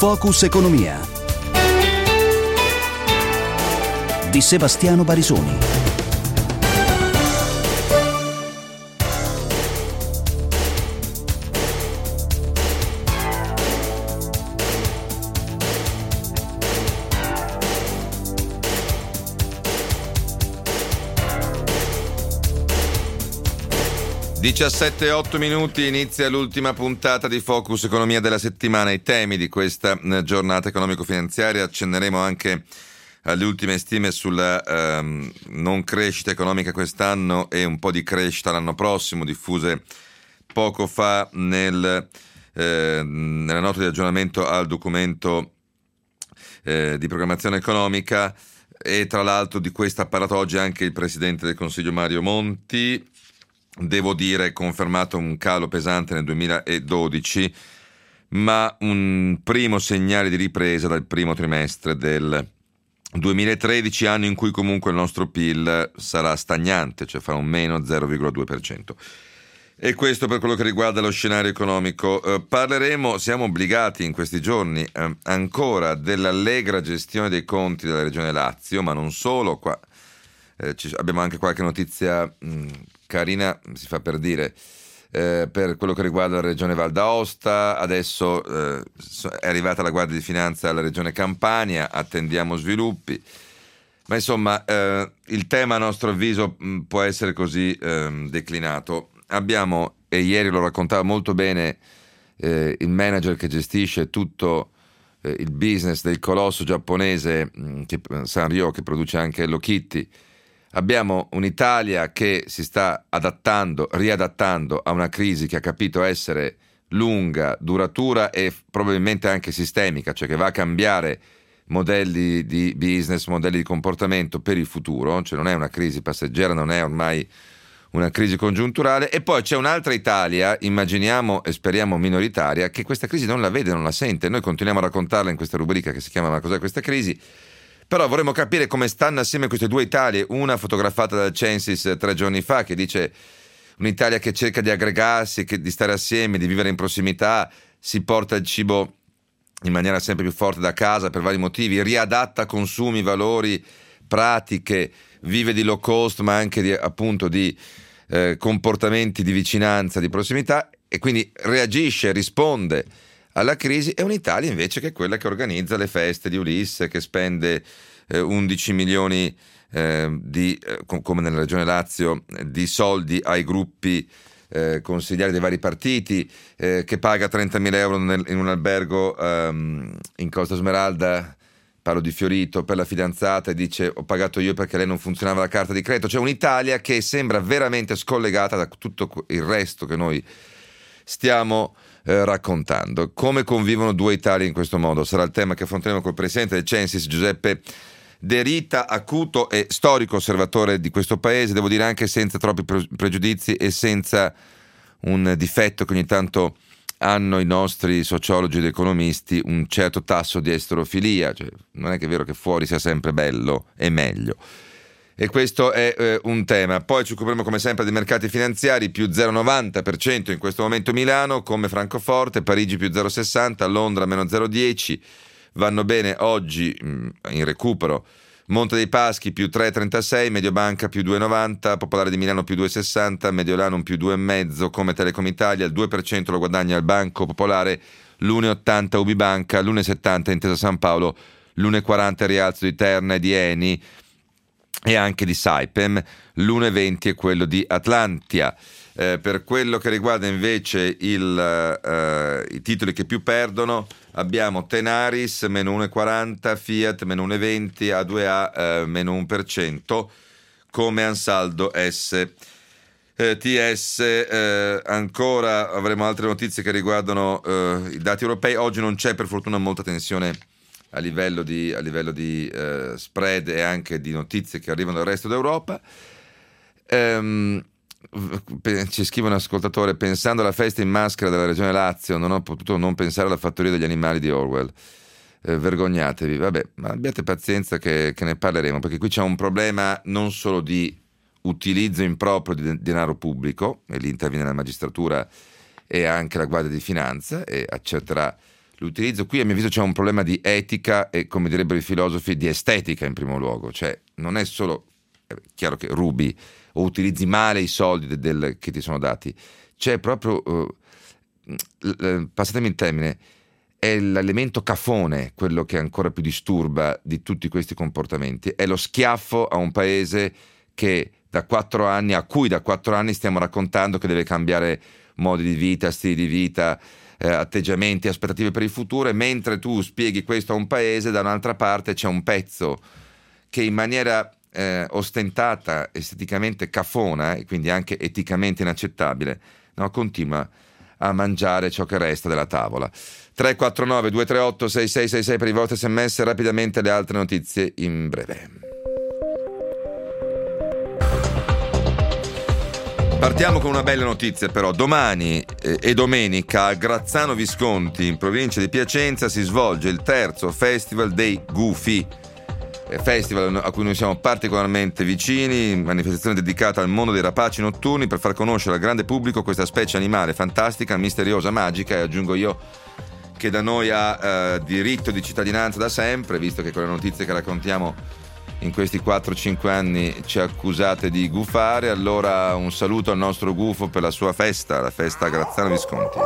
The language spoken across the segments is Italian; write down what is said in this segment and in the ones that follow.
Focus Economia di Sebastiano Barisoni. e 17:08 inizia l'ultima puntata di Focus Economia della settimana. I temi di questa giornata economico-finanziaria, accenneremo anche alle ultime stime sulla non crescita economica quest'anno e un po' di crescita l'anno prossimo, diffuse poco fa nella nota di aggiornamento al documento di programmazione economica. E tra l'altro di questo ha parlato oggi anche il Presidente del Consiglio Mario Monti. Devo dire, confermato un calo pesante nel 2012, ma un primo segnale di ripresa dal primo trimestre del 2013, anno in cui comunque il nostro PIL sarà stagnante, cioè farà un meno 0,2%. E questo per quello che riguarda lo scenario economico. Parleremo, siamo obbligati in questi giorni ancora dell'allegra gestione dei conti della Regione Lazio, ma non solo. Qua abbiamo anche qualche notizia carina, si fa per dire, per quello che riguarda la regione Val d'Aosta. Adesso è arrivata la Guardia di Finanza alla regione Campania, attendiamo sviluppi, ma insomma il tema a nostro avviso può essere così declinato. Abbiamo, e ieri lo raccontava molto bene il manager che gestisce tutto il business del colosso giapponese Sanrio, che produce anche Hello Kitty. Abbiamo un'Italia che si sta riadattando a una crisi che ha capito essere lunga, duratura e probabilmente anche sistemica, cioè che va a cambiare modelli di business, modelli di comportamento per il futuro, cioè non è una crisi passeggera, non è ormai una crisi congiunturale. E poi c'è un'altra Italia, immaginiamo e speriamo minoritaria, che questa crisi non la vede, non la sente. Noi continuiamo a raccontarla in questa rubrica che si chiama "Ma cos'è questa crisi?", però vorremmo capire come stanno assieme queste due Italie, una fotografata dal Censis 3 giorni fa, che dice un'Italia che cerca di aggregarsi, di stare assieme, di vivere in prossimità, si porta il cibo in maniera sempre più forte da casa per vari motivi, riadatta consumi, valori, pratiche, vive di low cost ma anche di comportamenti di vicinanza, di prossimità, e quindi reagisce, risponde alla crisi. È un'Italia invece che è quella che organizza le feste di Ulisse, che spende 11 milioni come nella regione Lazio, di soldi ai gruppi consigliari dei vari partiti, che paga 30.000 euro in un albergo in Costa Smeralda, parlo di Fiorito, per la fidanzata, e dice ho pagato io perché lei non funzionava la carta di credito. C'è un'Italia che sembra veramente scollegata da tutto il resto che noi stiamo raccontando. Come convivono due Italie in questo modo? Sarà il tema che affronteremo col presidente del Censis, Giuseppe De Rita, acuto e storico osservatore di questo paese, devo dire anche senza troppi pregiudizi e senza un difetto che ogni tanto hanno i nostri sociologi ed economisti, un certo tasso di esterofilia, cioè non è che è vero che fuori sia sempre bello e meglio. E questo è un tema. Poi ci occuperemo come sempre dei mercati finanziari, più 0,90% in questo momento Milano come Francoforte, Parigi più 0,60%, Londra meno 0,10%, vanno bene oggi in recupero Monte dei Paschi più 3,36%, Mediobanca più 2,90%, Popolare di Milano più 2,60%, Mediolanum più 2,5%, come Telecom Italia il 2% lo guadagna il Banco Popolare, l'1,80% Ubibanca, l'1,70% Intesa San Paolo, l'1,40% rialzo di Terna e di Eni e anche di Saipem, l'1,20 è quello di Atlantia. Per quello che riguarda invece i titoli che più perdono, abbiamo Tenaris meno 1,40, Fiat meno 1,20, A2A meno 1%, come Ansaldo STS. Ancora avremo altre notizie che riguardano i dati europei. Oggi non c'è per fortuna molta tensione a livello di spread e anche di notizie che arrivano dal resto d'Europa. Ci scrive un ascoltatore: pensando alla festa in maschera della regione Lazio non ho potuto non pensare alla fattoria degli animali di Orwell. Vergognatevi. Vabbè, ma abbiate pazienza che ne parleremo, perché qui c'è un problema non solo di utilizzo improprio di denaro pubblico, e lì interviene la magistratura e anche la Guardia di Finanza e accerterà l'utilizzo qui, a mio avviso, c'è un problema di etica e, come direbbero i filosofi, di estetica in primo luogo. Cioè non è solo chiaro che rubi o utilizzi male i soldi che ti sono dati, c'è proprio passatemi il termine, è l'elemento cafone quello che ancora più disturba di tutti questi comportamenti. È lo schiaffo a un paese che a cui da 4 anni stiamo raccontando che deve cambiare modi di vita, stili di vita, atteggiamenti, aspettative per il futuro, e mentre tu spieghi questo a un paese, da un'altra parte c'è un pezzo che in maniera ostentata, esteticamente cafona e quindi anche eticamente inaccettabile, no, continua a mangiare ciò che resta della tavola. 349 238 6666 per i vostri sms. Rapidamente le altre notizie in breve. Partiamo con una bella notizia però. Domani e domenica a Grazzano Visconti, in provincia di Piacenza, si svolge il terzo Festival dei Gufi, festival a cui noi siamo particolarmente vicini, manifestazione dedicata al mondo dei rapaci notturni per far conoscere al grande pubblico questa specie animale fantastica, misteriosa, magica, e aggiungo io che da noi ha diritto di cittadinanza da sempre, visto che con le notizie che raccontiamo in questi 4-5 anni ci accusate di gufare. Allora un saluto al nostro gufo per la sua festa, la festa Grazzano Visconti.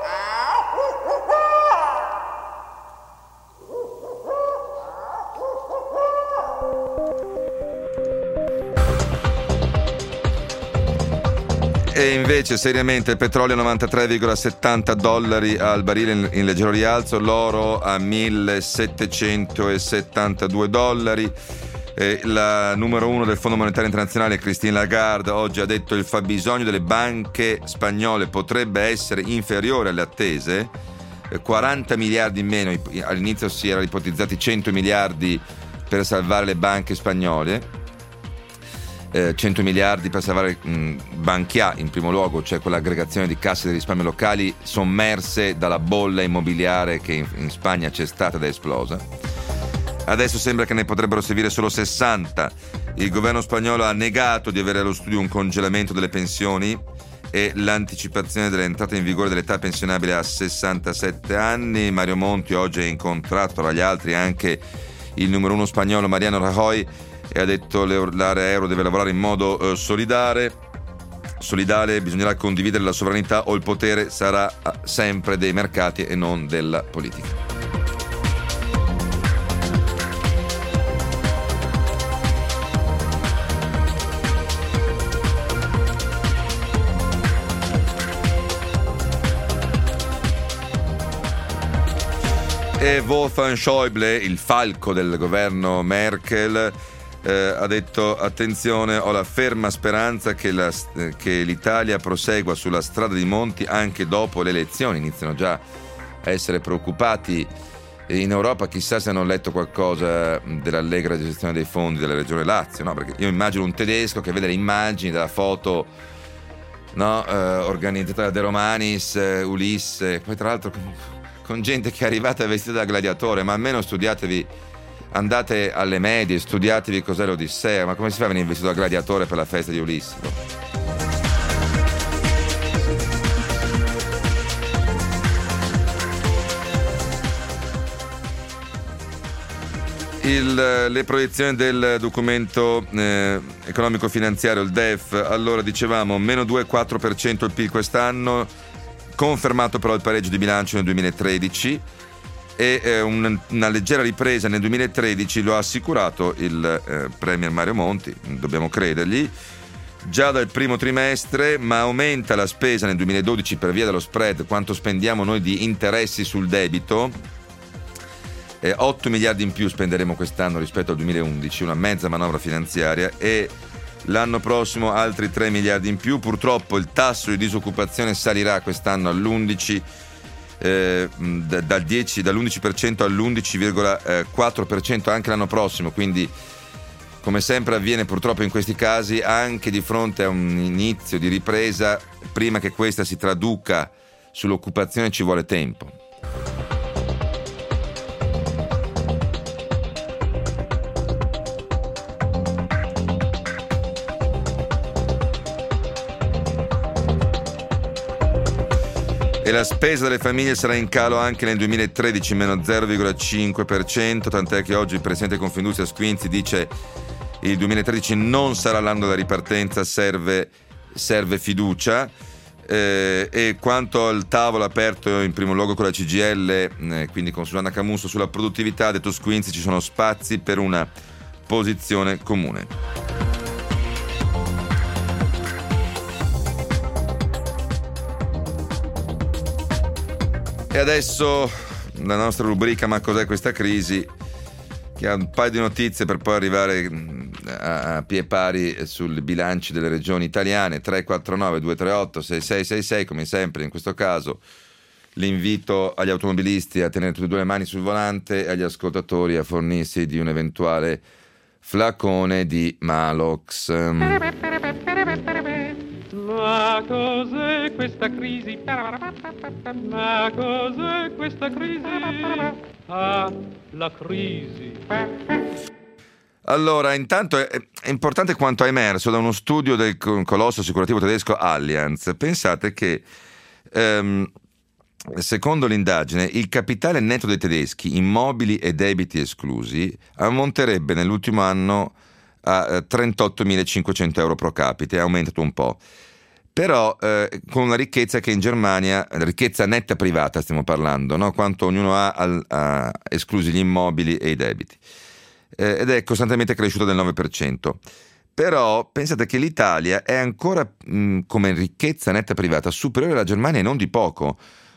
E invece seriamente il petrolio a $93,70 al barile in leggero rialzo, l'oro a $1.772. La numero 1 del Fondo Monetario Internazionale, Christine Lagarde, oggi ha detto: il fabbisogno delle banche spagnole potrebbe essere inferiore alle attese, 40 miliardi in meno. All'inizio si erano ipotizzati 100 miliardi per salvare le banche spagnole, 100 miliardi per salvare Bankia in primo luogo, cioè quell'aggregazione di casse di risparmio locali sommerse dalla bolla immobiliare che in Spagna c'è stata ed è esplosa. Adesso sembra che ne potrebbero servire solo 60. Il governo spagnolo ha negato di avere allo studio un congelamento delle pensioni e l'anticipazione dell'entrata in vigore dell'età pensionabile a 67 anni. Mario Monti oggi ha incontrato tra gli altri anche il numero 1 spagnolo Mariano Rajoy e ha detto l'area euro deve lavorare in modo solidale, bisognerà condividere la sovranità o il potere sarà sempre dei mercati e non della politica. E Wolfgang Schäuble, il falco del governo Merkel, ha detto: attenzione, ho la ferma speranza che l'Italia prosegua sulla strada di Monti anche dopo le elezioni. Iniziano già a essere preoccupati in Europa, chissà se hanno letto qualcosa dell'allegra gestione dei fondi della regione Lazio, no? Perché io immagino un tedesco che vede le immagini della foto, no, organizzata da De Romanis, Ulisse, poi tra l'altro con gente che è arrivata vestita da gladiatore. Ma almeno studiatevi, andate alle medie, studiatevi cos'è l'Odissea. Ma come si fa a venire vestito da gladiatore per la festa di Ulisse? Le proiezioni del documento economico finanziario, il DEF, allora dicevamo meno 2,4% il PIL quest'anno, confermato però il pareggio di bilancio nel 2013 e una leggera ripresa nel 2013 lo ha assicurato il premier Mario Monti, dobbiamo credergli, già dal primo trimestre, ma aumenta la spesa nel 2012 per via dello spread, quanto spendiamo noi di interessi sul debito. 8 miliardi in più spenderemo quest'anno rispetto al 2011, una mezza manovra finanziaria, e l'anno prossimo altri 3 miliardi in più. Purtroppo il tasso di disoccupazione salirà quest'anno all'11%, dall'11% all'11,4% anche l'anno prossimo, quindi come sempre avviene purtroppo in questi casi, anche di fronte a un inizio di ripresa, prima che questa si traduca sull'occupazione ci vuole tempo. E la spesa delle famiglie sarà in calo anche nel 2013, meno 0,5%, tant'è che oggi il presidente di Confindustria Squinzi dice il 2013 non sarà l'anno della ripartenza, serve fiducia. E quanto al tavolo aperto in primo luogo con la CGIL, quindi con Susanna Camusso, sulla produttività, ha detto Squinzi, ci sono spazi per una posizione comune. E adesso la nostra rubrica Ma cos'è questa crisi, che ha un paio di notizie per poi arrivare a pie pari sui bilanci delle regioni italiane. 349 238 6666, come sempre in questo caso l'invito agli automobilisti a tenere tutte e due le mani sul volante e agli ascoltatori a fornirsi di un eventuale flacone di Malox. Ma cos'è questa crisi? Ma cos'è questa crisi? Ah, la crisi. Allora, intanto è importante quanto è emerso da uno studio del colosso assicurativo tedesco Allianz. Pensate che secondo l'indagine il capitale netto dei tedeschi, immobili e debiti esclusi, ammonterebbe nell'ultimo anno a 38.500 euro pro capite, è aumentato un po'. Però con una ricchezza che in Germania, ricchezza netta privata stiamo parlando, no? Quanto ognuno ha esclusi gli immobili e i debiti, ed è costantemente cresciuto del 9%. Però pensate che l'Italia è ancora come ricchezza netta privata superiore alla Germania e non di poco,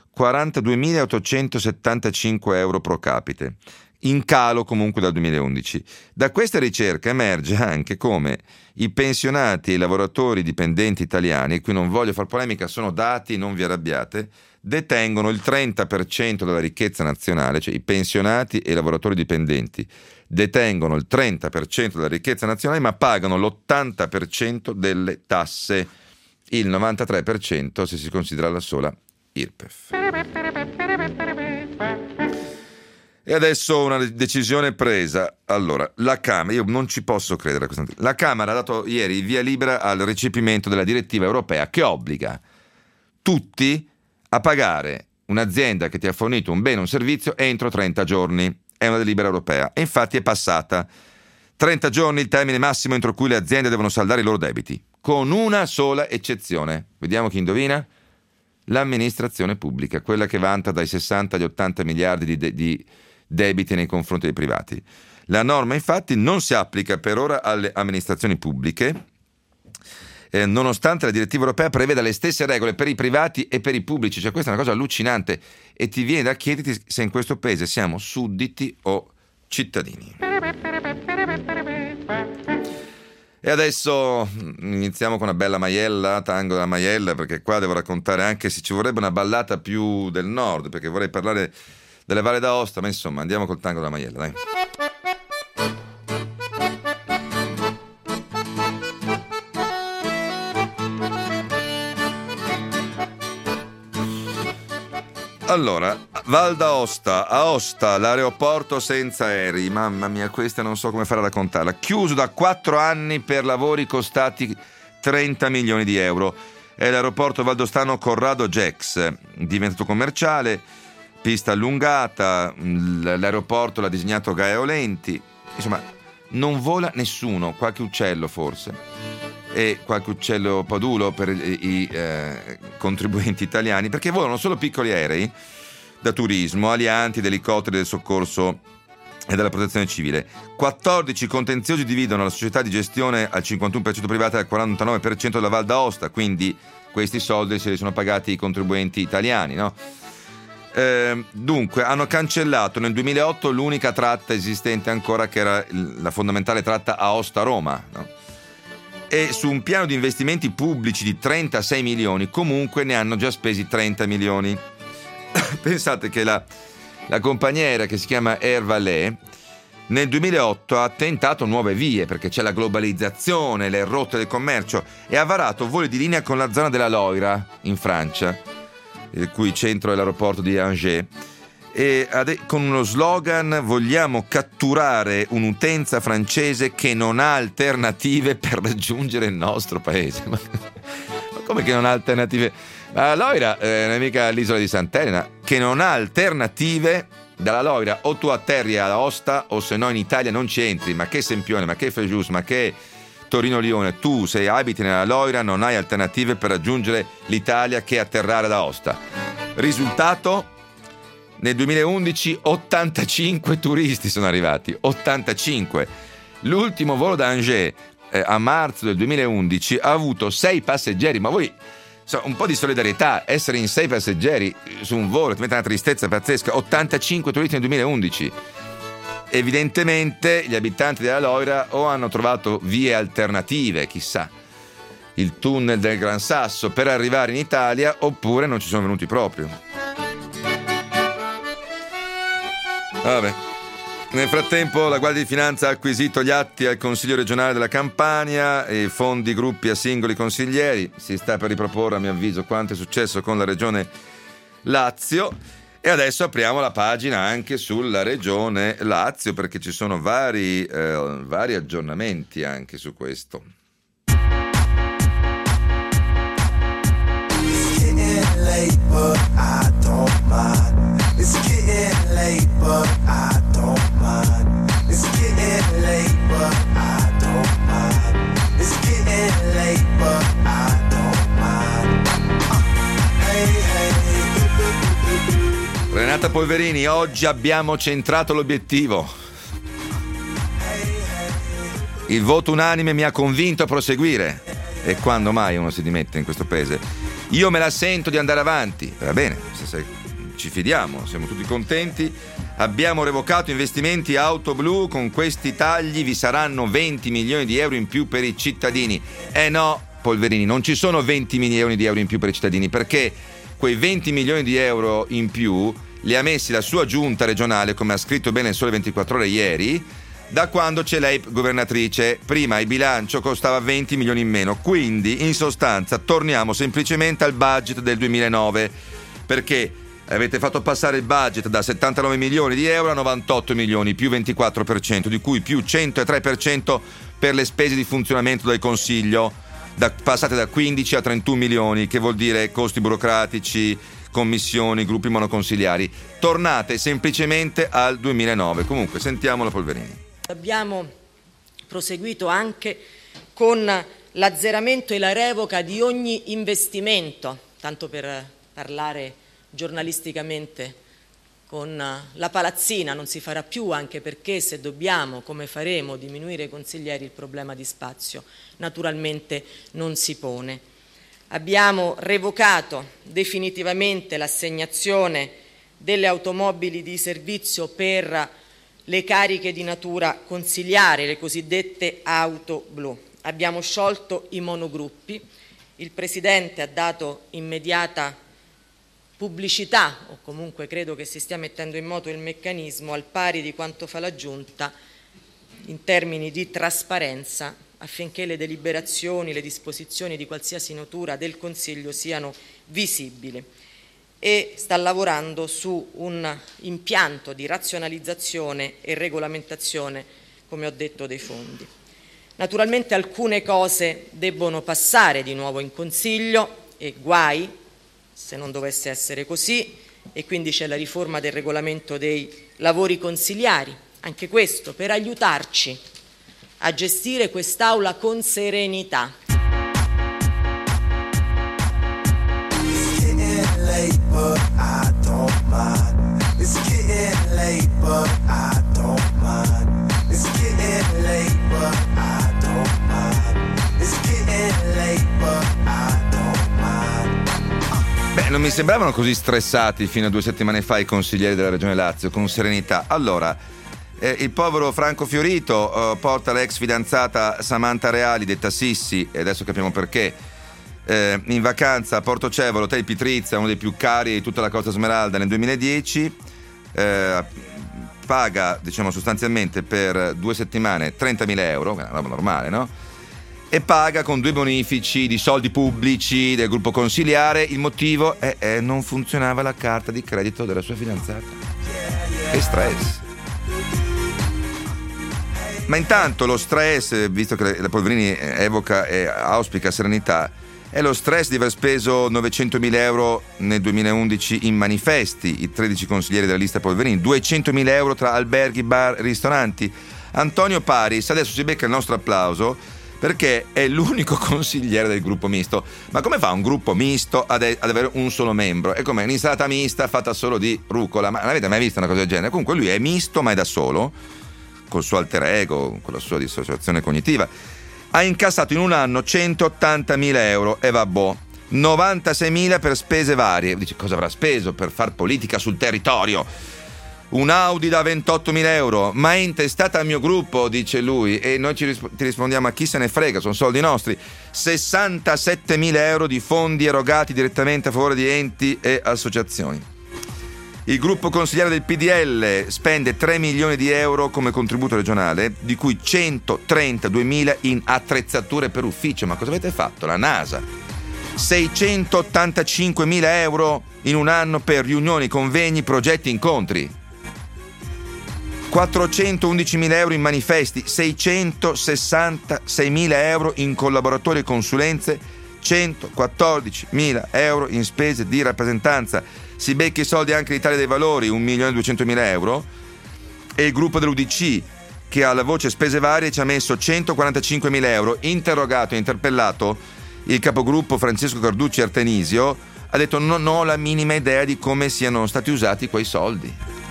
42.875 euro pro capite, in calo comunque dal 2011. Da questa ricerca emerge anche come i pensionati e i lavoratori dipendenti italiani, qui non voglio far polemica, sono dati, non vi arrabbiate, detengono il 30% della ricchezza nazionale, cioè i pensionati e i lavoratori dipendenti detengono il 30% della ricchezza nazionale, ma pagano l'80% delle tasse, il 93% se si considera la sola IRPEF. E adesso una decisione presa. Allora, la Camera, io non ci posso credere a questa notizia. La Camera ha dato ieri via libera al recepimento della direttiva europea che obbliga tutti a pagare un'azienda che ti ha fornito un bene o un servizio entro 30 giorni. È una delibera europea e infatti è passata. 30 giorni il termine massimo entro cui le aziende devono saldare i loro debiti, con una sola eccezione. Vediamo chi indovina? L'amministrazione pubblica, quella che vanta dai 60 agli 80 miliardi di debiti nei confronti dei privati. La norma infatti non si applica per ora alle amministrazioni pubbliche, nonostante la direttiva europea preveda le stesse regole per i privati e per i pubblici. Cioè, questa è una cosa allucinante e ti viene da chiederti se in questo paese siamo sudditi o cittadini. E adesso iniziamo con una bella maiella, tango della maiella, perché qua devo raccontare anche se ci vorrebbe una ballata più del nord, perché vorrei parlare delle Valle d'Aosta, ma insomma andiamo col tango della maiella, dai. Allora, Val d'Aosta, Aosta, l'aeroporto senza aerei, mamma mia, questa non so come fare a raccontarla, chiuso da 4 anni per lavori costati 30 milioni di euro. È l'aeroporto valdostano Corrado Gex, diventato commerciale, pista allungata, l'aeroporto l'ha disegnato Gaeo Lenti, insomma non vola nessuno, qualche uccello forse, e qualche uccello padulo per i contribuenti italiani, perché volano solo piccoli aerei da turismo, alianti, ed elicotteri del soccorso e della protezione civile. 14 contenziosi dividono la società di gestione al 51% privata e al 49% della Val d'Aosta, quindi questi soldi se li sono pagati i contribuenti italiani, no? Dunque hanno cancellato nel 2008 l'unica tratta esistente ancora, che era la fondamentale tratta Aosta-Roma, no? E su un piano di investimenti pubblici di 36 milioni comunque ne hanno già spesi 30 milioni. Pensate che la compagnia aerea, che si chiama Air Valais, nel 2008 ha tentato nuove vie perché c'è la globalizzazione, le rotte del commercio, e ha varato voli di linea con la zona della Loira in Francia, il cui centro è l'aeroporto di Angers, e con uno slogan: vogliamo catturare un'utenza francese che non ha alternative per raggiungere il nostro paese. Ma come che non ha alternative? Ma la Loira non è mica l'isola di Sant'Elena, che non ha alternative. Dalla Loira o tu atterri a Aosta o se no in Italia non ci entri. Ma che Sempione, ma che Frejus, ma che Torino-Lione, tu se abiti nella Loira non hai alternative per raggiungere l'Italia che atterrare ad Aosta. Risultato? Nel 2011 85 turisti sono arrivati, 85. L'ultimo volo da Angers a marzo del 2011 ha avuto 6 passeggeri, ma voi un po' di solidarietà, essere in 6 passeggeri su un volo ti mette una tristezza pazzesca. 85 turisti nel 2011. Evidentemente gli abitanti della Loira o hanno trovato vie alternative, chissà, il tunnel del Gran Sasso per arrivare in Italia, oppure non ci sono venuti proprio. Vabbè. Nel frattempo la Guardia di Finanza ha acquisito gli atti al Consiglio regionale della Campania e fondi gruppi a singoli consiglieri. Si sta per riproporre, a mio avviso, quanto è successo con la regione Lazio. E adesso apriamo la pagina anche sulla regione Lazio, perché ci sono vari aggiornamenti anche su questo. Renata Polverini, oggi abbiamo centrato l'obiettivo. Il voto unanime mi ha convinto a proseguire. E quando mai uno si dimette in questo paese? Io me la sento di andare avanti. Va bene, se ci fidiamo, siamo tutti contenti. Abbiamo revocato investimenti auto blu, con questi tagli vi saranno 20 milioni di euro in più per i cittadini. No, Polverini, non ci sono 20 milioni di euro in più per i cittadini, perché quei 20 milioni di euro in più li ha messi la sua giunta regionale, come ha scritto bene il Sole 24 Ore ieri, da quando c'è lei governatrice. Prima il bilancio costava 20 milioni in meno, quindi in sostanza torniamo semplicemente al budget del 2009, perché avete fatto passare il budget da 79 milioni di euro a 98 milioni, più 24%, di cui più 103% per le spese di funzionamento del Consiglio, passate da 15 a 31 milioni, che vuol dire costi burocratici, commissioni, gruppi monoconsigliari. Tornate semplicemente al 2009. Comunque, sentiamo la Polverini. Abbiamo proseguito anche con l'azzeramento e la revoca di ogni investimento, tanto per parlare giornalisticamente con la palazzina, non si farà più, anche perché se dobbiamo, come faremo, diminuire i consiglieri, il problema di spazio naturalmente non si pone. Abbiamo revocato definitivamente l'assegnazione delle automobili di servizio per le cariche di natura consiliare, le cosiddette auto blu. Abbiamo sciolto i monogruppi. Il Presidente ha dato immediata pubblicità, o comunque credo che si stia mettendo in moto il meccanismo, al pari di quanto fa la Giunta, in termini di trasparenza, affinché le deliberazioni, le disposizioni di qualsiasi natura del Consiglio siano visibili, e sta lavorando su un impianto di razionalizzazione e regolamentazione, come ho detto, dei fondi. Naturalmente alcune cose debbono passare di nuovo in Consiglio, e guai se non dovesse essere così, e quindi c'è la riforma del regolamento dei lavori consiliari, anche questo per aiutarci a gestire quest'Aula con serenità. Beh, non mi sembravano così stressati fino a 2 settimane fa i consiglieri della Regione Lazio, con serenità. Allora, il povero Franco Fiorito porta l'ex fidanzata Samantha Reali, detta Sissi, e adesso capiamo perché, in vacanza a Portocevolo, Hotel Pitrizia, uno dei più cari di tutta la Costa Smeralda, nel 2010. Paga, diciamo, sostanzialmente per 2 settimane 30.000 euro, una roba normale, no? E paga con 2 bonifici di soldi pubblici del gruppo consiliare. Il motivo è non funzionava la carta di credito della sua fidanzata. Che stress. Ma intanto lo stress, visto che la Polverini evoca e auspica serenità, È lo stress di aver speso 900.000 euro nel 2011 in manifesti, i 13 consiglieri della lista Polverini, 200.000 euro tra alberghi, bar e ristoranti. Antonio Paris adesso si becca il nostro applauso perché è l'unico consigliere del gruppo misto. Ma come fa un gruppo misto ad avere un solo membro? È come un'insalata mista fatta solo di rucola. Ma non avete mai visto una cosa del genere? Comunque lui è misto ma è da solo, col suo alter ego, con la sua dissociazione cognitiva. Ha incassato in un anno 180.000 euro e vabbò, 96.000 per spese varie. Dice, cosa avrà speso per far politica sul territorio? Un Audi da 28.000 euro, ma è intestata al mio gruppo, dice lui, e noi ti rispondiamo, a chi se ne frega, sono soldi nostri. 67.000 euro di fondi erogati direttamente a favore di enti e associazioni. Il gruppo consigliare del PDL spende 3 milioni di euro come contributo regionale, di cui 132.000 in attrezzature per ufficio. Ma cosa avete fatto? La NASA. 685.000 euro in un anno per riunioni, convegni, progetti, incontri. 411.000 euro in manifesti, 666.000 euro in collaboratori e consulenze, 114.000 euro in spese di rappresentanza. Si becca i soldi anche l'Italia dei Valori, 1.200.000 euro, e il gruppo dell'UDC, che alla voce spese varie ci ha messo 145.000 euro. Interrogato e interpellato, il capogruppo Francesco Carducci Artenisio ha detto non ho la minima idea di come siano stati usati quei soldi.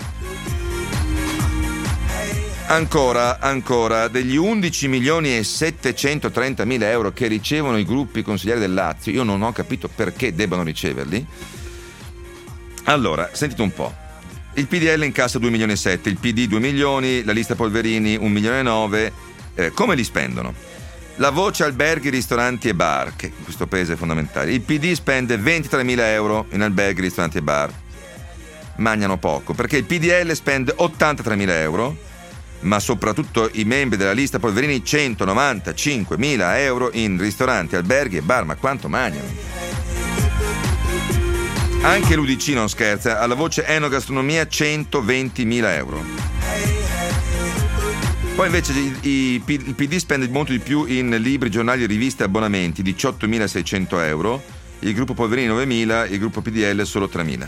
Ancora, degli 11.730.000 euro che ricevono i gruppi consiglieri del Lazio, io non ho capito perché debbano riceverli. Allora, sentite un po'. Il PDL incassa 2,7 milioni, il PD 2 milioni, la lista Polverini 1,9 milioni. Come li spendono? La voce alberghi, ristoranti e bar, che in questo paese è fondamentale. Il PD spende 23.000 euro in alberghi, ristoranti e bar. Magnano poco, perché il PDL spende 83.000 euro, ma soprattutto i membri della lista Polverini 195.000 euro in ristoranti, alberghi e bar. Ma quanto mangiano? Anche l'UDC non scherza, alla voce enogastronomia 120.000 euro. Poi invece il PD spende molto di più in libri, giornali, riviste e abbonamenti, 18.600 euro, il gruppo Polverini 9.000, il gruppo PDL solo 3.000.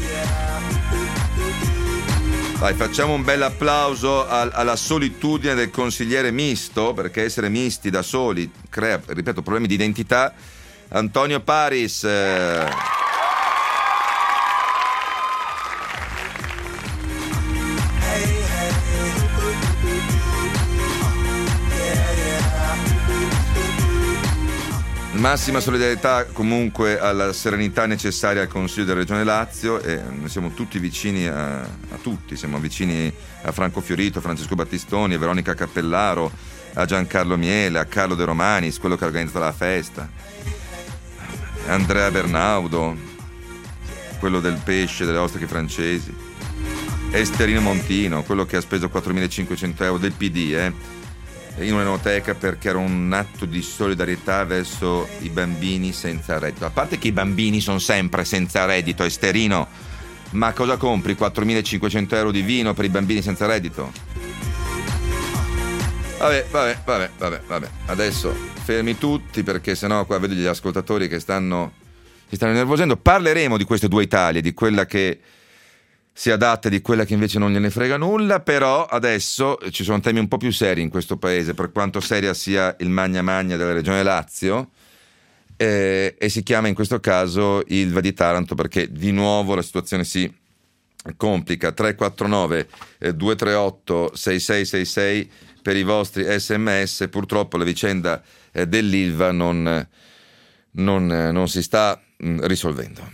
Dai, facciamo un bel applauso alla solitudine del consigliere misto, perché essere misti da soli crea, ripeto, problemi di identità. Antonio Paris. Massima solidarietà comunque alla serenità necessaria al Consiglio della Regione Lazio, e noi siamo tutti vicini a tutti, siamo vicini a Franco Fiorito, a Francesco Battistoni, a Veronica Cappellaro, a Giancarlo Miele, a Carlo De Romanis, quello che ha organizzato la festa, Andrea Bernaudo, quello del pesce, delle ostriche francesi, Esterino Montino, quello che ha speso 4.500 euro del PD, in un'enoteca perché era un atto di solidarietà verso i bambini senza reddito. A parte che i bambini sono sempre senza reddito, Esterino, ma cosa compri? 4.500 euro di vino per i bambini senza reddito? Vabbè. Adesso fermi tutti, perché sennò qua vedo gli ascoltatori che si stanno innervosendo. Parleremo di queste due Italie, di quella che si adatta e di quella che invece non gliene frega nulla, però adesso ci sono temi un po' più seri in questo paese, per quanto seria sia il magna magna della Regione Lazio, e si chiama in questo caso Ilva di Taranto, perché di nuovo la situazione si complica. 349 238 6666 per i vostri SMS. Purtroppo la vicenda dell'Ilva non si sta risolvendo.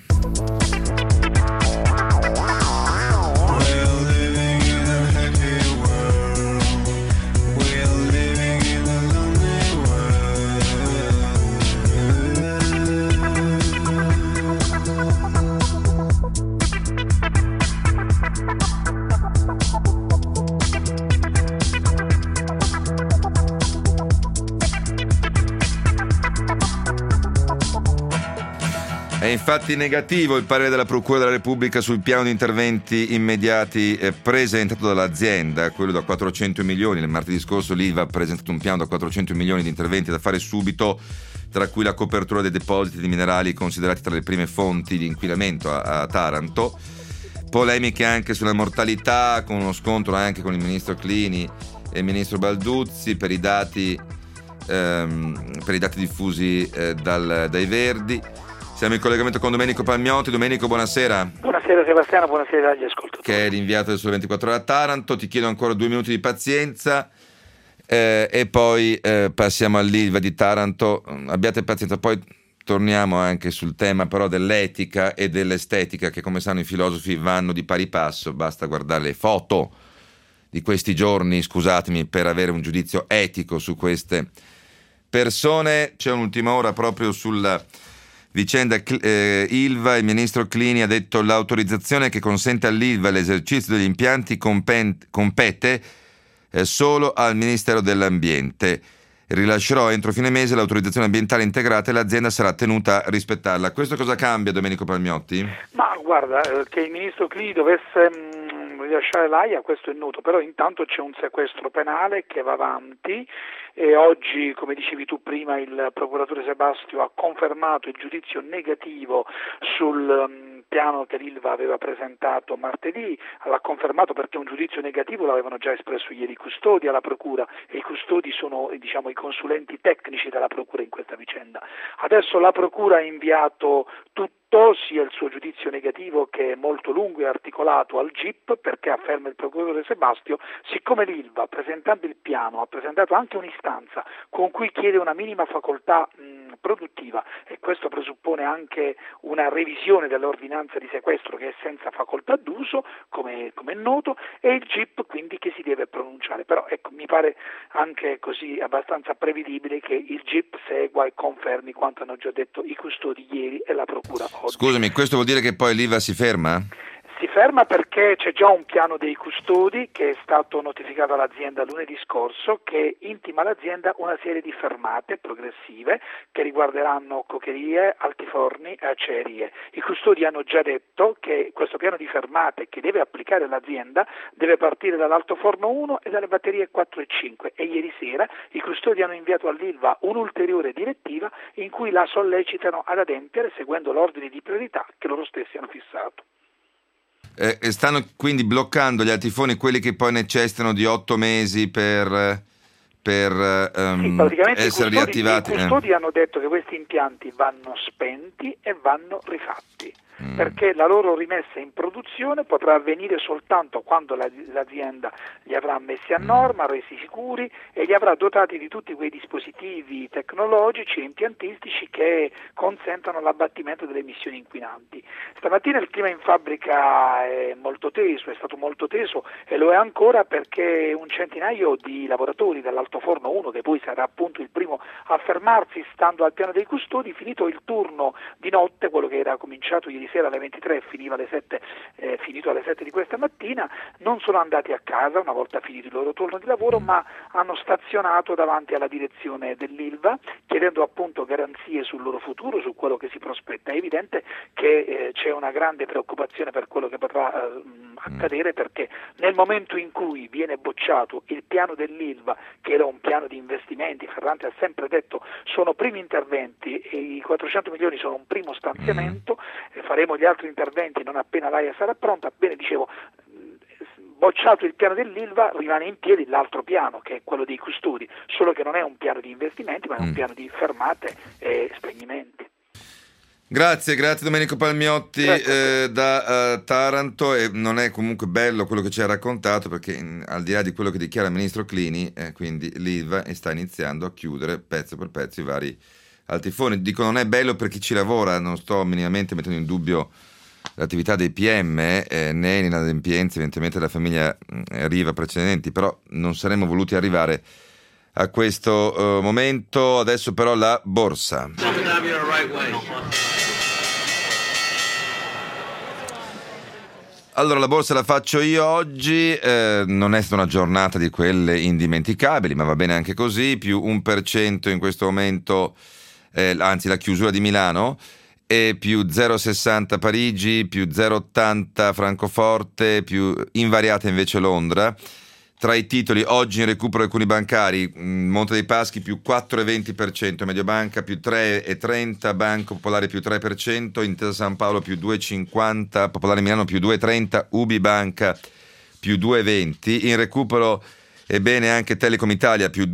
È infatti negativo il parere della Procura della Repubblica sul piano di interventi immediati presentato dall'azienda, quello da 400 milioni. Il martedì scorso l'Ilva ha presentato un piano da 400 milioni di interventi da fare subito, tra cui la copertura dei depositi di minerali considerati tra le prime fonti di inquinamento a Taranto. Polemiche anche sulla mortalità, con uno scontro anche con il ministro Clini e il ministro Balduzzi per i dati diffusi dai Verdi. Siamo in collegamento con Domenico Palmiotti. Domenico, buonasera. Buonasera Sebastiano, buonasera agli ascoltatori. Che è l'inviato del Sole 24 Ore a Taranto. Ti chiedo ancora 2 minuti di pazienza e poi passiamo all'Ilva di Taranto. Abbiate pazienza, poi torniamo anche sul tema però dell'etica e dell'estetica, che come sanno i filosofi vanno di pari passo. Basta guardare le foto di questi giorni, scusatemi, per avere un giudizio etico su queste persone. C'è un'ultima ora proprio sulla vicenda Ilva. Il ministro Clini ha detto: l'autorizzazione che consente all'Ilva l'esercizio degli impianti compete solo al Ministero dell'Ambiente. Rilascerò entro fine mese l'autorizzazione ambientale integrata e l'azienda sarà tenuta a rispettarla. Questo cosa cambia, Domenico Palmiotti? Ma guarda, che il ministro Clini dovesse rilasciare l'AIA, questo è noto, però intanto c'è un sequestro penale che va avanti e oggi, come dicevi tu prima, il procuratore Sebastio ha confermato il giudizio negativo sul piano che l'Ilva aveva presentato martedì. L'ha confermato perché un giudizio negativo l'avevano già espresso ieri i custodi alla procura, e i custodi sono i consulenti tecnici della procura in questa vicenda. Adesso la procura ha inviato tutto, sia il suo giudizio negativo, che è molto lungo e articolato, al GIP, perché afferma il procuratore Sebastio, siccome l'Ilva, presentando il piano, ha presentato anche un'istanza con cui chiede una minima facoltà produttiva, e questo presuppone anche una revisione dell'ordinanza di sequestro che è senza facoltà d'uso, come è noto, e il GIP quindi che si deve pronunciare. Però ecco, mi pare anche così abbastanza prevedibile che il GIP segua e confermi quanto hanno già detto i custodi ieri e la procura oggi. Scusami, questo vuol dire che poi l'Ilva si ferma? Si ferma perché c'è già un piano dei custodi che è stato notificato all'azienda lunedì scorso, che intima all'azienda una serie di fermate progressive che riguarderanno cokerie, altiforni e acciaierie. I custodi hanno già detto che questo piano di fermate che deve applicare l'azienda deve partire dall'altoforno 1 e dalle batterie 4 e 5, e ieri sera i custodi hanno inviato all'Ilva un'ulteriore direttiva in cui la sollecitano ad adempiere seguendo l'ordine di priorità che loro stessi hanno fissato. Stanno quindi bloccando gli altifoni, quelli che poi necessitano di 8 mesi per essere riattivati. I custodi hanno detto che questi impianti vanno spenti e vanno rifatti, perché la loro rimessa in produzione potrà avvenire soltanto quando l'azienda li avrà messi a norma, resi sicuri e li avrà dotati di tutti quei dispositivi tecnologici e impiantistici che consentano l'abbattimento delle emissioni inquinanti. Stamattina il clima in fabbrica è stato molto teso e lo è ancora, perché un centinaio di lavoratori dall'altoforno 1, che poi sarà appunto il primo a fermarsi stando al piano dei custodi, finito il turno di notte, quello che era cominciato ieri sera alle 23 e finito alle 7 di questa mattina, non sono andati a casa una volta finito il loro turno di lavoro, ma hanno stazionato davanti alla direzione dell'Ilva chiedendo appunto garanzie sul loro futuro, su quello che si prospetta. È evidente che c'è una grande preoccupazione per quello che potrà accadere, perché nel momento in cui viene bocciato il piano dell'Ilva, che era un piano di investimenti, Ferrante ha sempre detto sono primi interventi e i 400 milioni sono un primo stanziamento, faremo gli altri interventi non appena l'AIA sarà pronta. Bene, dicevo, bocciato il piano dell'Ilva, rimane in piedi l'altro piano, che è quello dei custodi, solo che non è un piano di investimenti, ma è un piano di fermate e spegnimenti. Grazie Domenico Palmiotti da Taranto. E non è comunque bello quello che ci ha raccontato, perché al di là di quello che dichiara il ministro Clini, quindi l'Ilva sta iniziando a chiudere pezzo per pezzo i vari altifoni. Dico non è bello per chi ci lavora, non sto minimamente mettendo in dubbio l'attività dei PM né l'inadempienza evidentemente della famiglia Riva precedenti, però non saremmo voluti arrivare a questo momento. Adesso però la borsa. Allora, la borsa la faccio io oggi, non è stata una giornata di quelle indimenticabili, ma va bene anche così, più 1% in questo momento, anzi la chiusura di Milano, e più 0,60 Parigi, più 0,80 Francoforte, più invariata invece Londra. Tra i titoli oggi in recupero alcuni bancari, Monte dei Paschi più 4,20%, Mediobanca più 3,30%, Banco Popolare più 3%, Intesa San Paolo più 2,50%, Popolare Milano più 2,30%, Ubi Banca più 2,20%, in recupero ebbene anche Telecom Italia più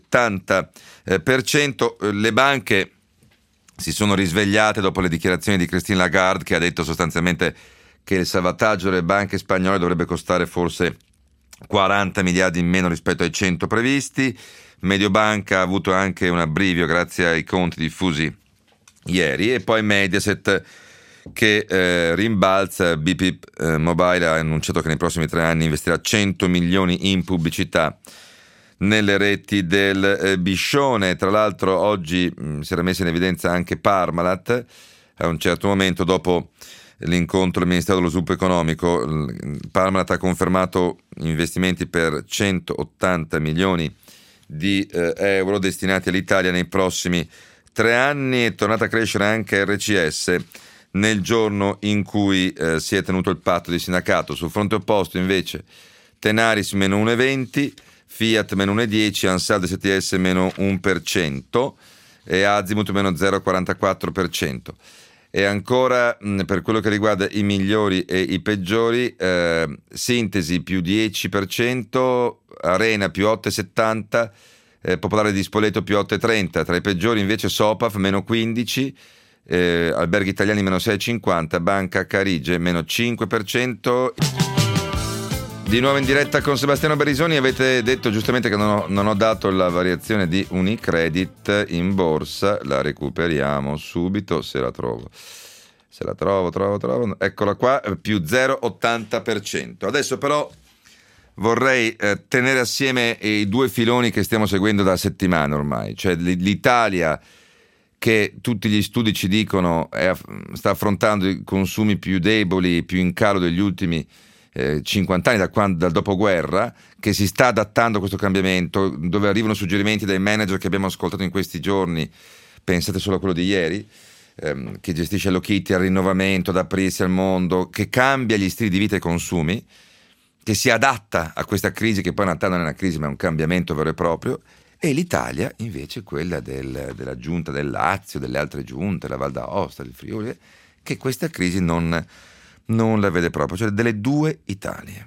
2,70%, le banche si sono risvegliate dopo le dichiarazioni di Christine Lagarde, che ha detto sostanzialmente che il salvataggio delle banche spagnole dovrebbe costare forse 40 miliardi in meno rispetto ai 100 previsti. Mediobanca ha avuto anche un abbrivio grazie ai conti diffusi ieri, e poi Mediaset che rimbalza. BP Mobile ha annunciato che nei prossimi 3 anni investirà 100 milioni in pubblicità nelle reti del Biscione. Tra l'altro oggi si era messa in evidenza anche Parmalat. A un certo momento, dopo l'incontro del Ministero dello Sviluppo Economico, Parmalat ha confermato investimenti per 180 milioni di euro destinati all'Italia nei prossimi 3 anni. È tornata a crescere anche RCS nel giorno in cui si è tenuto il patto di sindacato. Sul fronte opposto invece Tenaris meno 1,20%, Fiat meno 1,10%, Ansaldo STS meno 1% e Azimut meno 0,44%. E ancora per quello che riguarda i migliori e i peggiori, Sintesi più 10%, Arena più 8,70%, Popolare di Spoleto più 8,30%. Tra i peggiori invece Sopaf meno 15%, Alberghi Italiani meno 6,50%, Banca Carige meno 5%. Di nuovo in diretta con Sebastiano Berisoni. Avete detto giustamente che non ho dato la variazione di Unicredit in borsa. La recuperiamo subito, se la trovo. Eccola qua, più 0,80%. Adesso però vorrei tenere assieme i 2 filoni che stiamo seguendo da settimane ormai. Cioè l'Italia, che tutti gli studi ci dicono sta affrontando i consumi più deboli, più in calo degli ultimi 50 anni, dal dopoguerra, che si sta adattando a questo cambiamento, dove arrivano suggerimenti dai manager che abbiamo ascoltato in questi giorni. Pensate solo a quello di ieri, che gestisce Hello Kitty, al rinnovamento, ad aprirsi al mondo, che cambia gli stili di vita e i consumi, che si adatta a questa crisi, che poi in realtà non è una crisi ma è un cambiamento vero e proprio. E l'Italia invece quella della giunta del Lazio, delle altre giunte, la Val d'Aosta, il Friuli, che questa crisi non la vede proprio, cioè delle 2 Italie.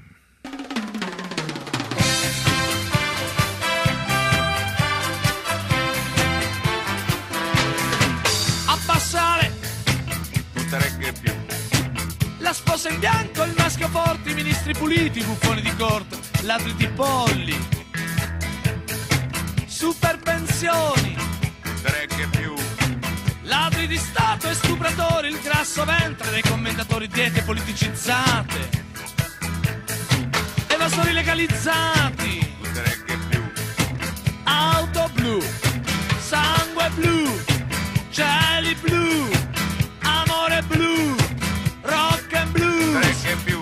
Abbassare, tutte reghe più. La sposa in bianco, il maschio forte, i ministri puliti, buffoni di corte, ladri di polli. Super pensioni, tutte reghe più. Ladri di Stato e stupratori, il grasso ventre dei commentatori, diete politicizzate, evasori legalizzati, tutte reghe più. Auto blu, sangue blu, cieli blu, amore blu, rock and blues, tutte reghe più.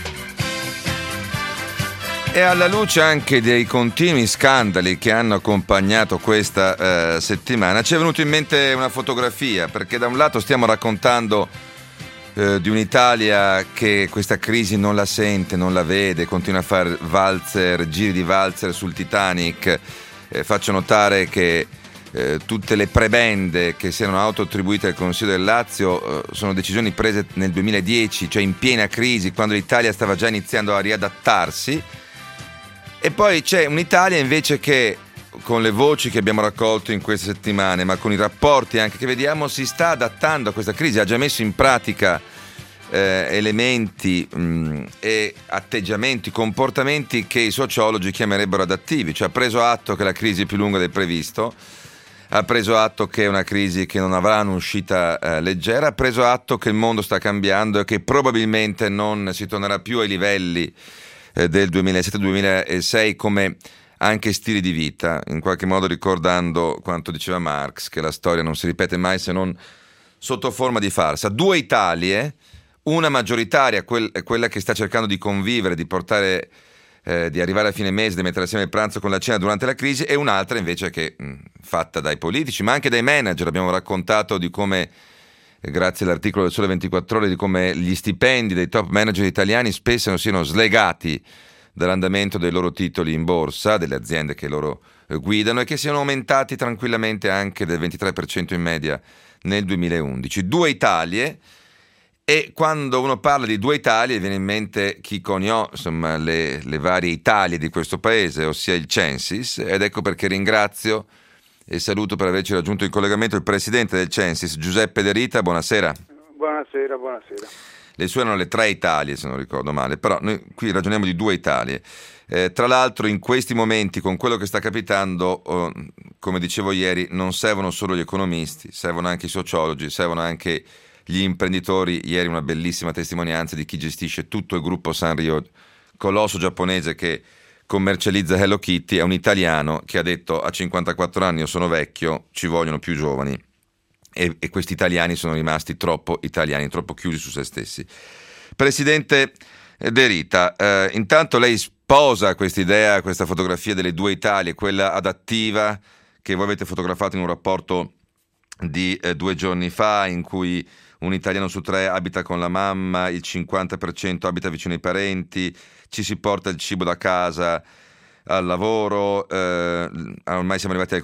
E alla luce anche dei continui scandali che hanno accompagnato questa settimana, ci è venuto in mente una fotografia, perché da un lato stiamo raccontando di un'Italia che questa crisi non la sente, non la vede, continua a fare giri di valzer sul Titanic. Faccio notare che tutte le prebende che si erano autoattribuite al Consiglio del Lazio sono decisioni prese nel 2010, cioè in piena crisi, quando l'Italia stava già iniziando a riadattarsi. E poi c'è un'Italia invece che, con le voci che abbiamo raccolto in queste settimane, ma con i rapporti anche che vediamo, si sta adattando a questa crisi, ha già messo in pratica elementi e atteggiamenti, comportamenti che i sociologi chiamerebbero adattivi, cioè ha preso atto che la crisi è più lunga del previsto, ha preso atto che è una crisi che non avrà un'uscita leggera, ha preso atto che il mondo sta cambiando e che probabilmente non si tornerà più ai livelli del 2007-2006 come anche stili di vita, in qualche modo ricordando quanto diceva Marx, che la storia non si ripete mai se non sotto forma di farsa. 2 Italie, una maggioritaria, quella che sta cercando di convivere, di portare, di arrivare a fine mese, di mettere assieme il pranzo con la cena durante la crisi, e un'altra invece che fatta dai politici, ma anche dai manager. Abbiamo raccontato di come, grazie all'articolo del Sole 24 Ore, di come gli stipendi dei top manager italiani spesso siano slegati dall'andamento dei loro titoli in borsa, delle aziende che loro guidano, e che siano aumentati tranquillamente anche del 23% in media nel 2011. Due Italie, e quando uno parla di due Italie viene in mente chi coniò, insomma, le varie Italie di questo paese, ossia il Censis, ed ecco perché ringrazio e saluto per averci raggiunto in collegamento il presidente del Censis, Giuseppe De Rita. Buonasera. Buonasera. Le sue erano le tre Italie, se non ricordo male, però noi qui ragioniamo di due Italie. Tra l'altro in questi momenti, con quello che sta capitando, come dicevo ieri, non servono solo gli economisti, servono anche i sociologi, servono anche gli imprenditori. Ieri una bellissima testimonianza di chi gestisce tutto il gruppo Sanrio, colosso giapponese che commercializza Hello Kitty, è un italiano che ha detto: a 54 anni io sono vecchio, ci vogliono più giovani, e questi italiani sono rimasti troppo italiani, troppo chiusi su se stessi. Presidente De Rita, intanto lei sposa quest'idea, questa fotografia delle due Italie, quella adattiva che voi avete fotografato in un rapporto di 2 giorni fa, in cui un italiano su 3 abita con la mamma, il 50% abita vicino ai parenti, ci si porta il cibo da casa al lavoro, ormai siamo arrivati al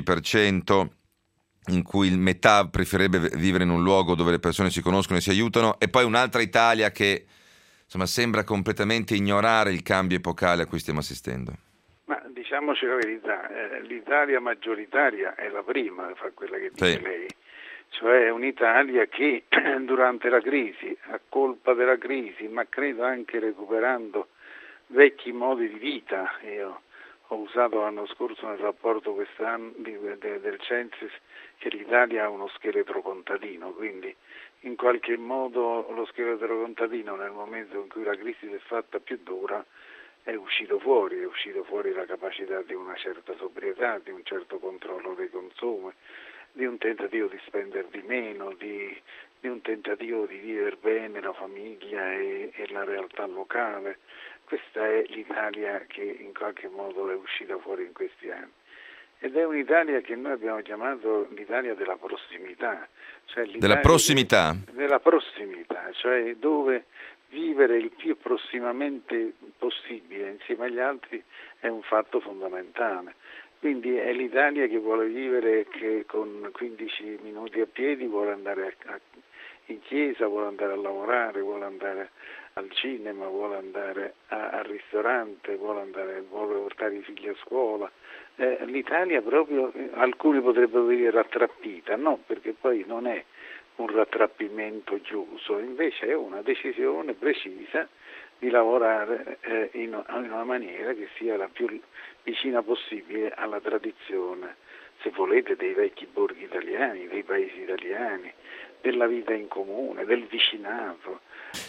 15%, in cui il metà preferirebbe vivere in un luogo dove le persone si conoscono e si aiutano, e poi un'altra Italia che, insomma, sembra completamente ignorare il cambio epocale a cui stiamo assistendo. Ma diciamoci la verità, l'Italia maggioritaria è la prima, fa quella che dice lei, cioè un'Italia che durante la crisi, a colpa della crisi, ma credo anche recuperando vecchi modi di vita, io ho usato l'anno scorso nel rapporto quest'anno del Censis che l'Italia ha uno scheletro contadino, quindi in qualche modo lo scheletro contadino nel momento in cui la crisi si è fatta più dura è uscito fuori la capacità di una certa sobrietà, di un certo controllo dei consumi, di un tentativo di spendere di meno, di un tentativo di vivere bene la famiglia e la realtà locale. Questa è l'Italia che in qualche modo è uscita fuori in questi anni. Ed è un'Italia che noi abbiamo chiamato l'Italia della prossimità. Cioè della prossimità? Della prossimità, cioè dove vivere il più prossimamente possibile insieme agli altri è un fatto fondamentale. Quindi è l'Italia che vuole vivere, che con 15 minuti a piedi vuole andare in chiesa, vuole andare a lavorare, vuole andare al cinema, vuole andare al ristorante, vuole portare i figli a scuola. L'Italia proprio, alcuni potrebbero dire rattrappita, no, perché poi non è un rattrappimento chiuso, invece è una decisione precisa di lavorare in una maniera che sia la più vicina possibile alla tradizione, se volete, dei vecchi borghi italiani, dei paesi italiani, della vita in comune, del vicinato,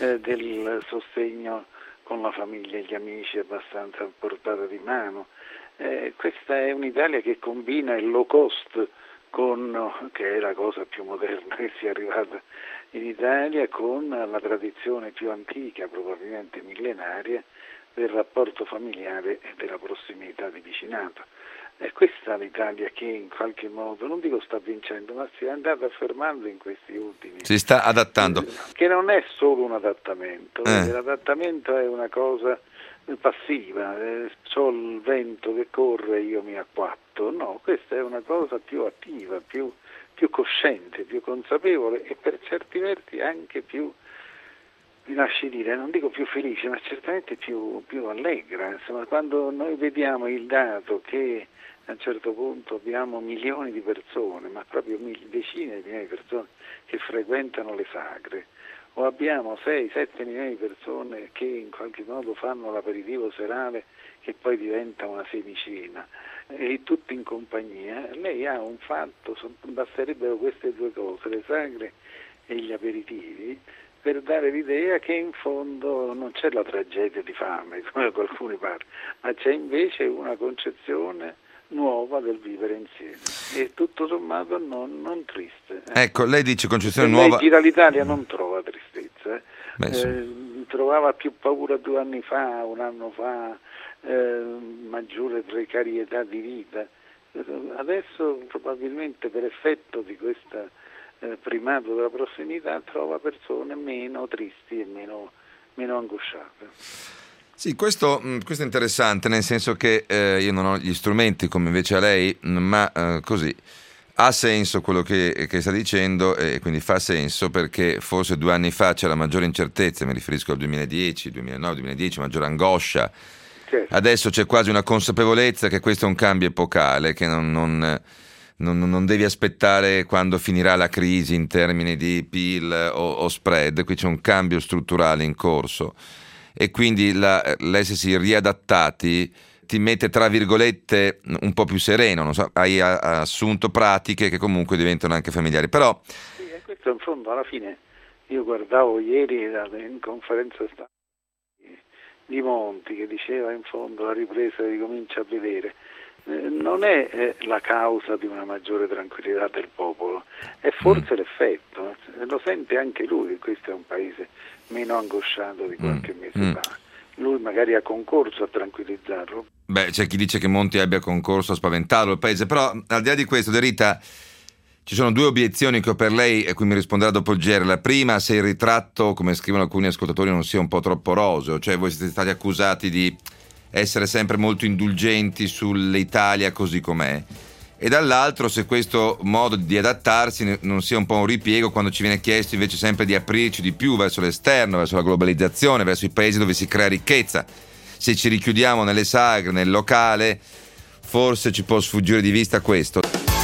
del sostegno con la famiglia e gli amici abbastanza a portata di mano. Questa è un'Italia che combina il low cost che è la cosa più moderna che sia arrivata in Italia, con la tradizione più antica, probabilmente millenaria, del rapporto familiare e della prossimità di vicinato. È questa l'Italia che in qualche modo, non dico sta vincendo, ma si è andata affermando in questi ultimi. Si sta adattando. Che non è solo un adattamento, l'adattamento è una cosa passiva, c'ho il vento che corre, io mi acquatto. No, questa è una cosa più attiva, più cosciente, più consapevole e per certi versi anche più, mi lasci dire, non dico più felice, ma certamente più allegra. Insomma, quando noi vediamo il dato che a un certo punto abbiamo milioni di persone, ma proprio decine di milioni di persone che frequentano le sagre, o abbiamo 6-7 milioni di persone che in qualche modo fanno l'aperitivo serale che poi diventa una semicena, e tutti in compagnia, lei ha un fatto, basterebbero queste due cose, le sagre e gli aperitivi, per dare l'idea che in fondo non c'è la tragedia di fame, come qualcuno parla, ma c'è invece una concezione nuova del vivere insieme, e tutto sommato non triste. Ecco, lei dice concezione nuova. nuova. Lei gira l'Italia, non trova tristezza. Sì. Trovava più paura 2 anni fa, 1 anno fa, maggiore precarietà di vita. Adesso probabilmente per effetto di questo primato della prossimità trova persone meno tristi e meno angosciate. Sì, questo è interessante, nel senso che io non ho gli strumenti come invece a lei, ma così ha senso quello che sta dicendo, e quindi fa senso perché forse 2 anni fa c'era maggiore incertezza, mi riferisco al 2010, 2009, 2010, maggiore angoscia. Certo. Adesso c'è quasi una consapevolezza che questo è un cambio epocale, che non devi aspettare quando finirà la crisi in termini di PIL o spread, qui c'è un cambio strutturale in corso. E quindi l'essersi riadattati ti mette tra virgolette un po' più sereno, non so, hai assunto pratiche che comunque diventano anche familiari, però Sì, e questo in fondo alla fine io guardavo ieri in conferenza stampa di Monti che diceva in fondo la ripresa ricomincia a vedere, non è la causa di una maggiore tranquillità del popolo, è forse l'effetto, lo sente anche lui che questo è un paese meno angosciato di qualche mese fa. Lui magari ha concorso a tranquillizzarlo. beh, c'è chi dice che Monti abbia concorso a spaventarlo il paese, però al di là di questo, De Rita, ci sono 2 obiezioni che ho per lei e cui mi risponderà dopo il GR. La prima, se il ritratto, come scrivono alcuni ascoltatori, non sia un po' troppo roseo, cioè voi siete stati accusati di essere sempre molto indulgenti sull'Italia così com'è, e dall'altro se questo modo di adattarsi non sia un po' un ripiego quando ci viene chiesto invece sempre di aprirci di più verso l'esterno, verso la globalizzazione, verso i paesi dove si crea ricchezza. Se ci richiudiamo nelle sagre, nel locale, forse ci può sfuggire di vista questo.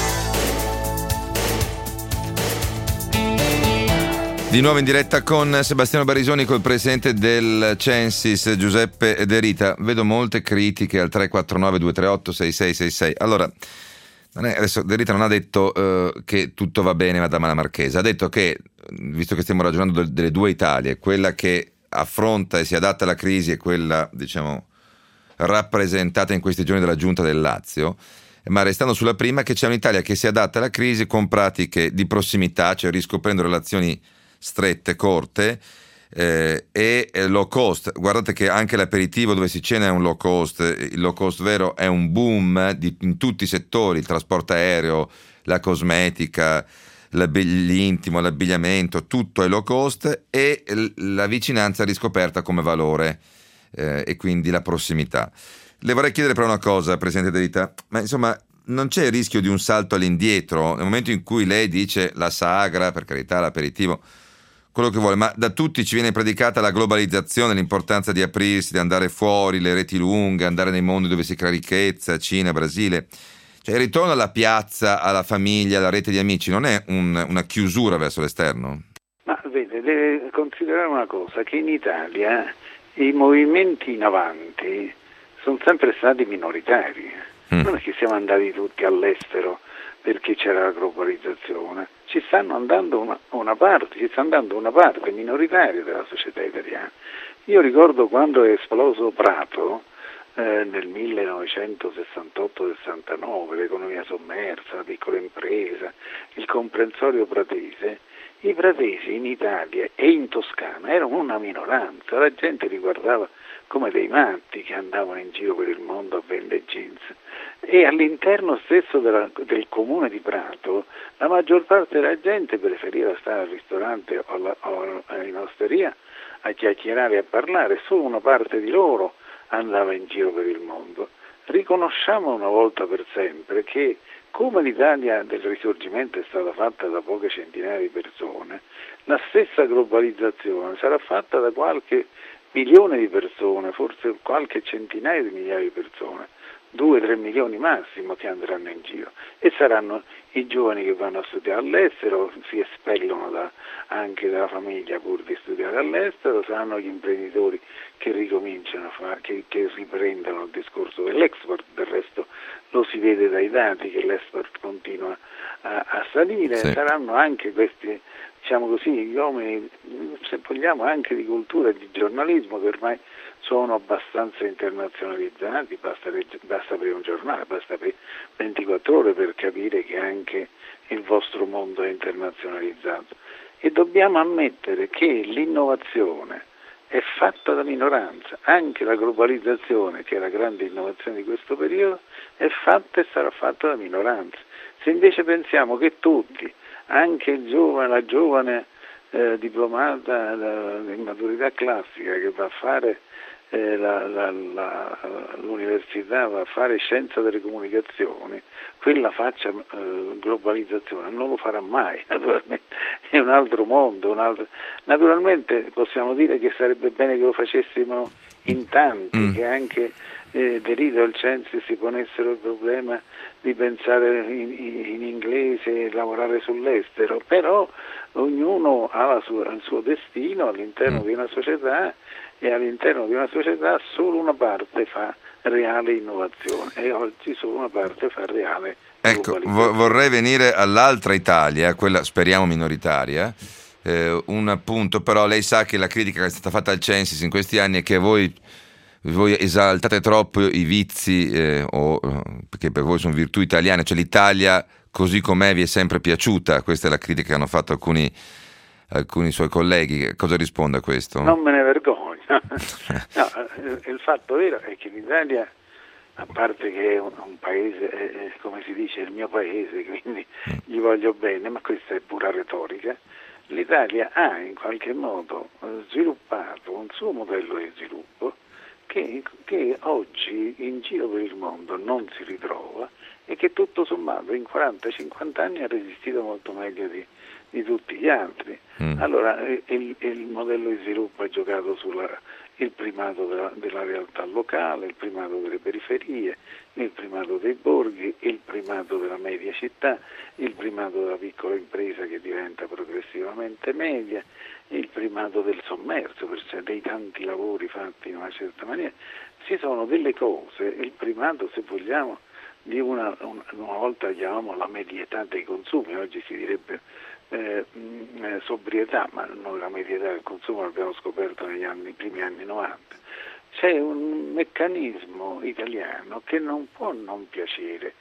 Di nuovo in diretta con Sebastiano Barisoni, col presidente del Censis Giuseppe De Rita. Vedo molte critiche al 349 238 6666. Allora, adesso De Rita non ha detto che tutto va bene Madama la Marchesa, ha detto che, visto che stiamo ragionando delle 2 Italie, quella che affronta e si adatta alla crisi è quella, diciamo, rappresentata in questi giorni dalla Giunta del Lazio, ma restando sulla prima, che c'è un'Italia che si adatta alla crisi con pratiche di prossimità, cioè riscoprendo relazioni strette, corte, e low cost. Guardate che anche l'aperitivo dove si cena è un low cost, il low cost vero è un boom in tutti i settori, il trasporto aereo, la cosmetica, l'intimo, l'abbigliamento, tutto è low cost, e la vicinanza riscoperta come valore, e quindi la prossimità. Le vorrei chiedere però una cosa, Presidente De Rita, ma insomma non c'è il rischio di un salto all'indietro nel momento in cui lei dice la sagra, per carità, l'aperitivo, quello che vuole, ma da tutti ci viene predicata la globalizzazione, l'importanza di aprirsi, di andare fuori, le reti lunghe, andare nei mondi dove si crea ricchezza, Cina, Brasile. Cioè il ritorno alla piazza, alla famiglia, alla rete di amici non è una chiusura verso l'esterno? Ma vede, deve considerare una cosa, che in Italia i movimenti in avanti sono sempre stati minoritari. Non è che siamo andati tutti all'estero perché c'era la globalizzazione, ci stanno andando una parte minoritaria della società italiana. Io ricordo quando è esploso Prato nel 1968-69, l'economia sommersa, la piccola impresa, il comprensorio pratese, i pratesi in Italia e in Toscana erano una minoranza, la gente li guardava come dei matti che andavano in giro per il mondo a vendere jeans, e all'interno stesso del comune di Prato la maggior parte della gente preferiva stare al ristorante o in osteria a chiacchierare e a parlare, solo una parte di loro andava in giro per il mondo. Riconosciamo una volta per sempre che, come l'Italia del Risorgimento è stata fatta da poche centinaia di persone, la stessa globalizzazione sarà fatta da qualche milione di persone, forse qualche centinaia di migliaia di persone, 2-3 milioni massimo che andranno in giro, e saranno i giovani che vanno a studiare all'estero, si espellono anche dalla famiglia pur di studiare all'estero, saranno gli imprenditori che ricominciano che riprendono il discorso dell'export. Del resto lo si vede dai dati che l'export continua a salire. Sì. Saranno anche questi, diciamo così, gli uomini, se vogliamo, anche di cultura e di giornalismo, che ormai sono abbastanza internazionalizzati. Basta aprire un giornale, basta aprire 24 ore per capire che anche il vostro mondo è internazionalizzato. E dobbiamo ammettere che l'innovazione è fatta da minoranza, anche la globalizzazione, che è la grande innovazione di questo periodo, è fatta e sarà fatta da minoranza. Se invece pensiamo che tutti, anche la giovane diplomata in maturità classica che va a fare l'università va a fare scienza delle comunicazioni, quella faccia globalizzazione, non lo farà mai, naturalmente è un altro mondo, naturalmente possiamo dire che sarebbe bene che lo facessimo in tanti, che anche Derrida o il Censi si ponessero il problema di pensare in inglese e lavorare sull'estero, però ognuno ha il suo destino all'interno di una società, e all'interno di una società solo una parte fa reale innovazione e oggi solo una parte fa reale globalizzazione. Vorrei venire all'altra Italia, quella speriamo minoritaria. Un appunto, però lei sa che la critica che è stata fatta al Censis in questi anni è che voi esaltate troppo i vizi perché per voi sono virtù italiane, cioè l'Italia così com'è vi è sempre piaciuta. Questa è la critica che hanno fatto alcuni suoi colleghi. Cosa risponde a questo? Non me ne vergogno. No, il fatto vero è che l'Italia, a parte che è un paese, come si dice, il mio paese, quindi gli voglio bene, ma questa è pura retorica, l'Italia ha in qualche modo sviluppato un suo modello di sviluppo che oggi in giro per il mondo non si ritrova e che tutto sommato in 40-50 anni ha resistito molto meglio di tutti gli altri. Allora il modello di sviluppo ha giocato il primato della realtà locale, il primato delle periferie, il primato dei borghi, il primato della media città, il primato della piccola impresa che diventa progressivamente media, il primato del sommerso, cioè dei tanti lavori fatti in una certa maniera. Ci sono delle cose, il primato, se vogliamo, di una volta chiamavamo la medietà dei consumi, oggi si direbbe sobrietà, ma noi la medietà del consumo l'abbiamo scoperto negli primi anni 90. C'è un meccanismo italiano che non può non piacere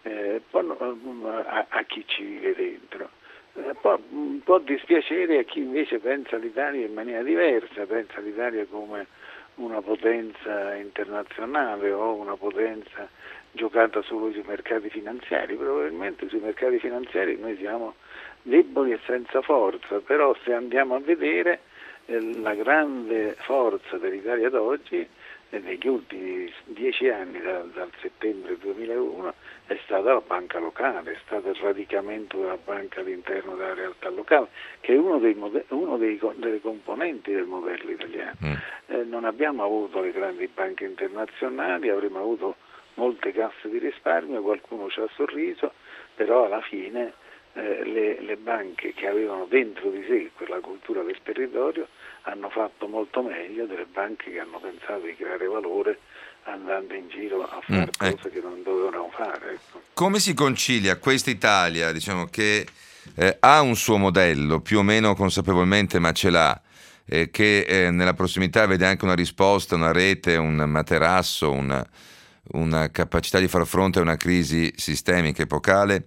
a chi ci vive dentro, può dispiacere a chi invece pensa all'Italia in maniera diversa, pensa all'Italia come una potenza internazionale o una potenza giocata solo sui mercati finanziari. Probabilmente sui mercati finanziari noi siamo deboli e senza forza, però se andiamo a vedere la grande forza dell'Italia d'oggi negli ultimi 10 anni, dal settembre 2001, è stata la banca locale, è stato il radicamento della banca all'interno della realtà locale, che è uno delle componenti del modello italiano. Non abbiamo avuto le grandi banche internazionali, avremmo avuto molte casse di risparmio, qualcuno ci ha sorriso, però alla fine le banche che avevano dentro di sé quella cultura del territorio hanno fatto molto meglio delle banche che hanno pensato di creare valore andando in giro a fare cose che non dovevano fare. Ecco. Come si concilia questa Italia, diciamo, che ha un suo modello più o meno consapevolmente, ma ce l'ha, che nella prossimità vede anche una risposta, una rete, un materasso, una capacità di far fronte a una crisi sistemica epocale,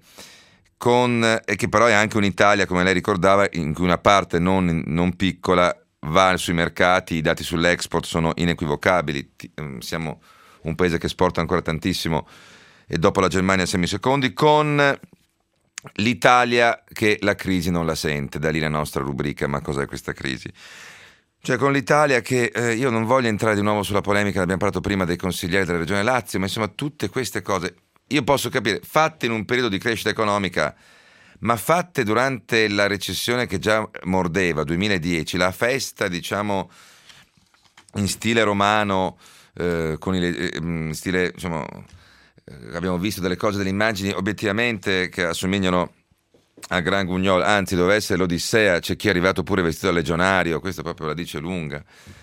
e che però è anche un'Italia, come lei ricordava, in cui una parte non piccola va sui mercati, i dati sull'export sono inequivocabili, siamo un paese che esporta ancora tantissimo e dopo la Germania siamo i secondi, con l'Italia che la crisi non la sente, da lì la nostra rubrica ma cos'è questa crisi? Cioè con l'Italia che io non voglio entrare di nuovo sulla polemica, l'abbiamo parlato prima dei consiglieri della Regione Lazio, ma insomma tutte queste cose io posso capire, fatte in un periodo di crescita economica, ma fatte durante la recessione che già mordeva, 2010, la festa, diciamo, in stile romano, in stile, diciamo, abbiamo visto delle cose, delle immagini obiettivamente che assomigliano a Gran Gugnol, anzi doveva essere l'Odissea, c'è chi è arrivato pure vestito da legionario, questo proprio la dice lunga.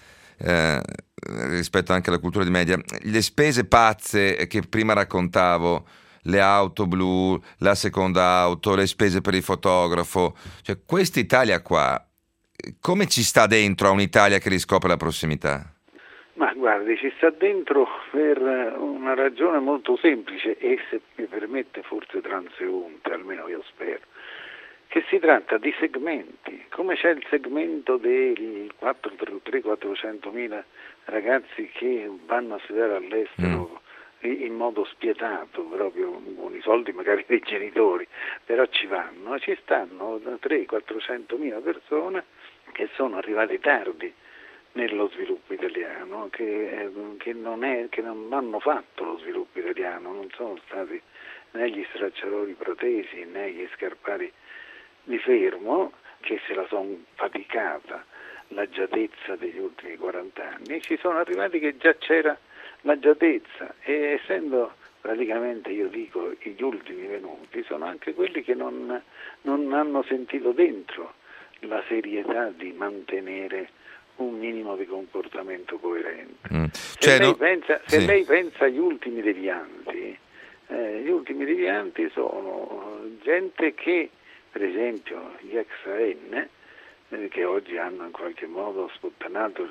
Rispetto anche alla cultura di media, le spese pazze che prima raccontavo, le auto blu, la seconda auto, le spese per il fotografo, cioè questa Italia qua come ci sta dentro a un'Italia che riscopre la prossimità? Ma guardi, ci sta dentro per una ragione molto semplice e, se mi permette, forse transeunte, almeno io spero, che si tratta di segmenti, come c'è il segmento dei 300.000-400.000 ragazzi che vanno a studiare all'estero in modo spietato, proprio con i soldi magari dei genitori, però ci vanno, ci stanno 300.000-400.000 persone che sono arrivate tardi nello sviluppo italiano, che non hanno fatto lo sviluppo italiano, non sono stati né gli stracciatori protesi né gli scarpari di Fermo, che se la sono faticata l'agiatezza degli ultimi 40 anni. Ci sono arrivati che già c'era l'agiatezza, e essendo praticamente, io dico, gli ultimi venuti, sono anche quelli che non hanno sentito dentro la serietà di mantenere un minimo di comportamento coerente. Se lei pensa agli ultimi devianti, gli ultimi devianti sono gente che, per esempio, gli ex AN, che oggi hanno in qualche modo sputtanato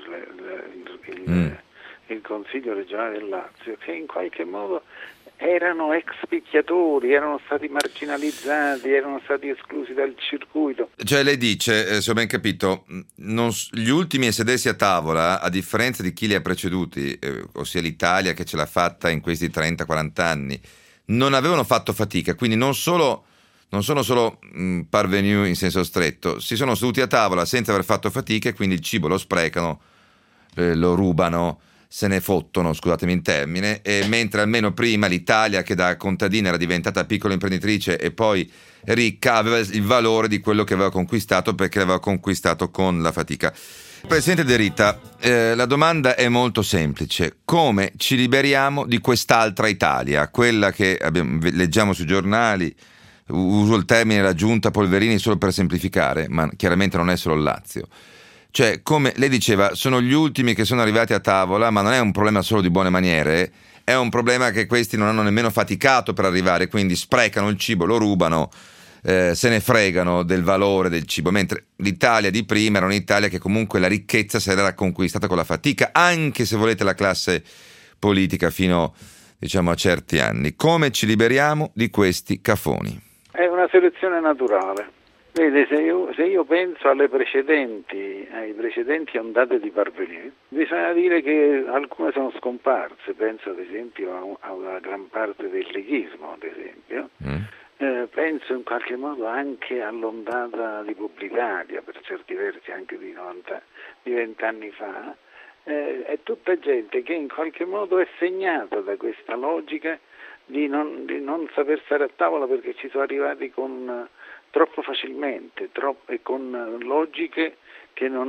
il Consiglio regionale del Lazio, che in qualche modo erano ex picchiatori, erano stati marginalizzati, erano stati esclusi dal circuito. Cioè lei dice, se ho ben capito, gli ultimi a sedersi a tavola, a differenza di chi li ha preceduti, ossia l'Italia che ce l'ha fatta in questi 30-40 anni, non avevano fatto fatica, quindi non sono solo parvenu in senso stretto, si sono seduti a tavola senza aver fatto fatica e quindi il cibo lo sprecano, lo rubano, se ne fottono, scusatemi il termine, e mentre almeno prima l'Italia, che da contadina era diventata piccola imprenditrice e poi ricca, aveva il valore di quello che aveva conquistato, perché l'aveva conquistato con la fatica. Presidente De Rita, la domanda è molto semplice: come ci liberiamo di quest'altra Italia, quella che leggiamo sui giornali? Uso il termine la giunta Polverini solo per semplificare, ma chiaramente non è solo il Lazio. Cioè, come lei diceva, sono gli ultimi che sono arrivati a tavola, ma non è un problema solo di buone maniere, è un problema che questi non hanno nemmeno faticato per arrivare, quindi sprecano il cibo, lo rubano, se ne fregano del valore del cibo, mentre l'Italia di prima era un'Italia che comunque la ricchezza se l'era conquistata con la fatica, anche se volete la classe politica fino, diciamo, a certi anni. Come ci liberiamo di questi cafoni? È una selezione naturale. Vede, se io penso ai precedenti ondate di parvenu, bisogna dire che alcune sono scomparse. Penso ad esempio a una gran parte del leghismo, ad esempio. Penso in qualche modo anche all'ondata di Publitalia, per certi versi anche di 20 anni fa. È tutta gente che in qualche modo è segnata da questa logica di non saper stare a tavola, perché ci sono arrivati con troppo facilmente, e con logiche che non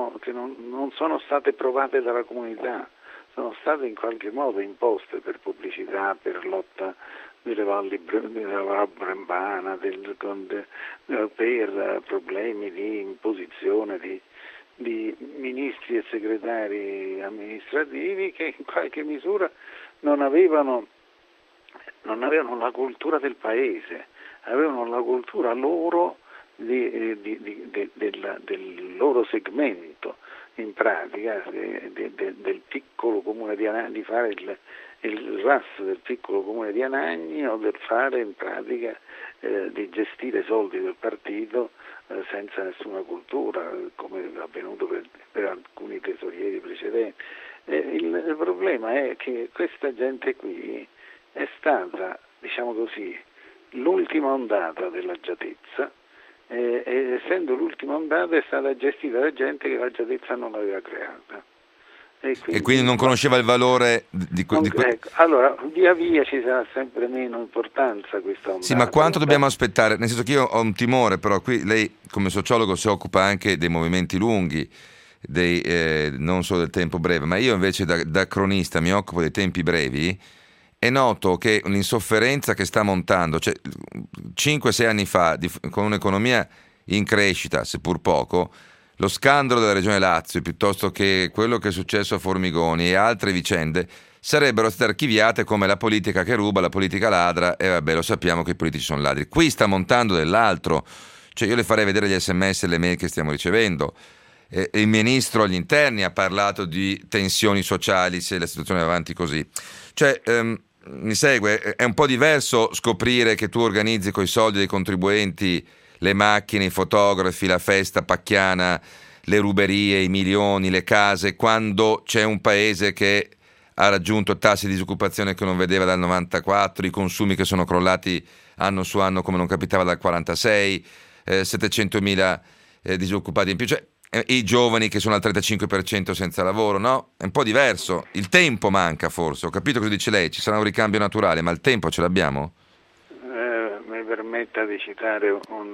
sono state provate dalla comunità, sono state in qualche modo imposte per pubblicità, per lotta delle valli della Brembana, per problemi di imposizione di ministri e segretari amministrativi che in qualche misura non avevano la cultura del paese, avevano la cultura loro del loro segmento, in pratica del piccolo comune di Anagni, di fare il RAS del piccolo comune di Anagni, o del fare in pratica di gestire soldi del partito senza nessuna cultura, come è avvenuto per alcuni tesorieri precedenti. Il problema è che questa gente qui è stata, diciamo così, l'ultima ondata dell'agiatezza, e essendo l'ultima ondata è stata gestita da gente che l'agiatezza non l'aveva creata. E quindi non conosceva il valore di ecco, allora via via ci sarà sempre meno importanza questa ondata. Sì, ma quanto dobbiamo aspettare? Nel senso che io ho un timore, però qui lei come sociologo si occupa anche dei movimenti lunghi, non solo del tempo breve, ma io invece da cronista mi occupo dei tempi brevi. È noto che l'insofferenza che sta montando, cioè 5-6 anni fa, con un'economia in crescita, seppur poco, lo scandalo della Regione Lazio, piuttosto che quello che è successo a Formigoni e altre vicende, sarebbero state archiviate come la politica che ruba, la politica ladra, e vabbè, lo sappiamo che i politici sono ladri. Qui sta montando dell'altro, cioè io le farei vedere gli SMS e le mail che stiamo ricevendo. Il ministro agli interni ha parlato di tensioni sociali se la situazione va avanti così. Cioè, mi segue, è un po' diverso scoprire che tu organizzi coi soldi dei contribuenti le macchine, i fotografi, la festa pacchiana, le ruberie, i milioni, le case, quando c'è un paese che ha raggiunto tassi di disoccupazione che non vedeva dal 94, i consumi che sono crollati anno su anno come non capitava dal 46, 700.000 disoccupati in più. Cioè, i giovani che sono al 35% senza lavoro, no? È un po' diverso, il tempo manca forse, ho capito cosa dice lei, ci sarà un ricambio naturale, ma il tempo ce l'abbiamo? Mi permetta di citare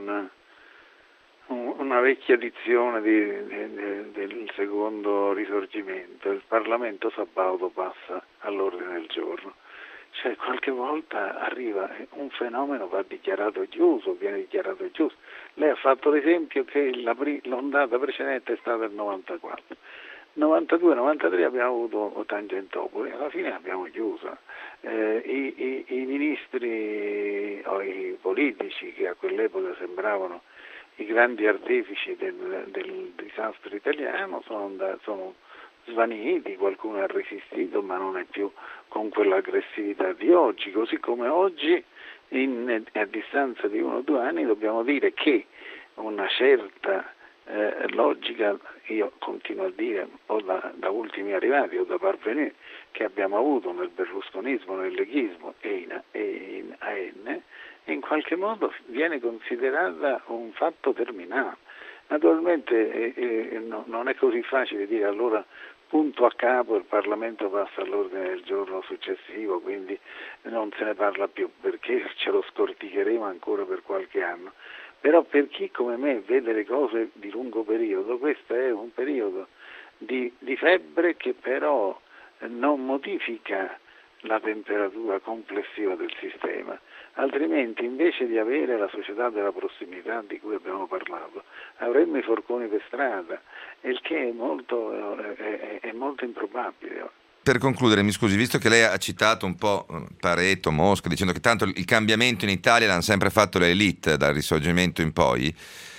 una vecchia dizione del secondo risorgimento: il Parlamento sabaudo passa all'ordine del giorno. Cioè, qualche volta arriva un fenomeno, va dichiarato chiuso, viene dichiarato chiuso. Lei ha fatto l'esempio che l'ondata precedente è stata il 94. 92-93 abbiamo avuto Tangentopoli, alla fine abbiamo chiuso. I ministri o i politici che a quell'epoca sembravano i grandi artefici del disastro italiano sono svaniti, qualcuno ha resistito, ma non è più con quell'aggressività di oggi, così come oggi a distanza di 1 o 2 anni dobbiamo dire che una certa logica, io continuo a dire, o da ultimi arrivati o da parvenire, che abbiamo avuto nel berlusconismo, nel leghismo e in AN, in qualche modo viene considerata un fatto terminato. Naturalmente non è così facile dire allora punto a capo il Parlamento passa all'ordine del giorno successivo, quindi non se ne parla più, perché ce lo scorticheremo ancora per qualche anno. Però per chi come me vede le cose di lungo periodo, questo è un periodo di febbre che però non modifica la temperatura complessiva del sistema, altrimenti invece di avere la società della prossimità di cui abbiamo parlato, avremmo i forconi per strada, il che è molto improbabile. Per concludere, mi scusi, visto che lei ha citato un po' Pareto, Mosca, dicendo che tanto il cambiamento in Italia l'hanno sempre fatto le élite dal Risorgimento in poi,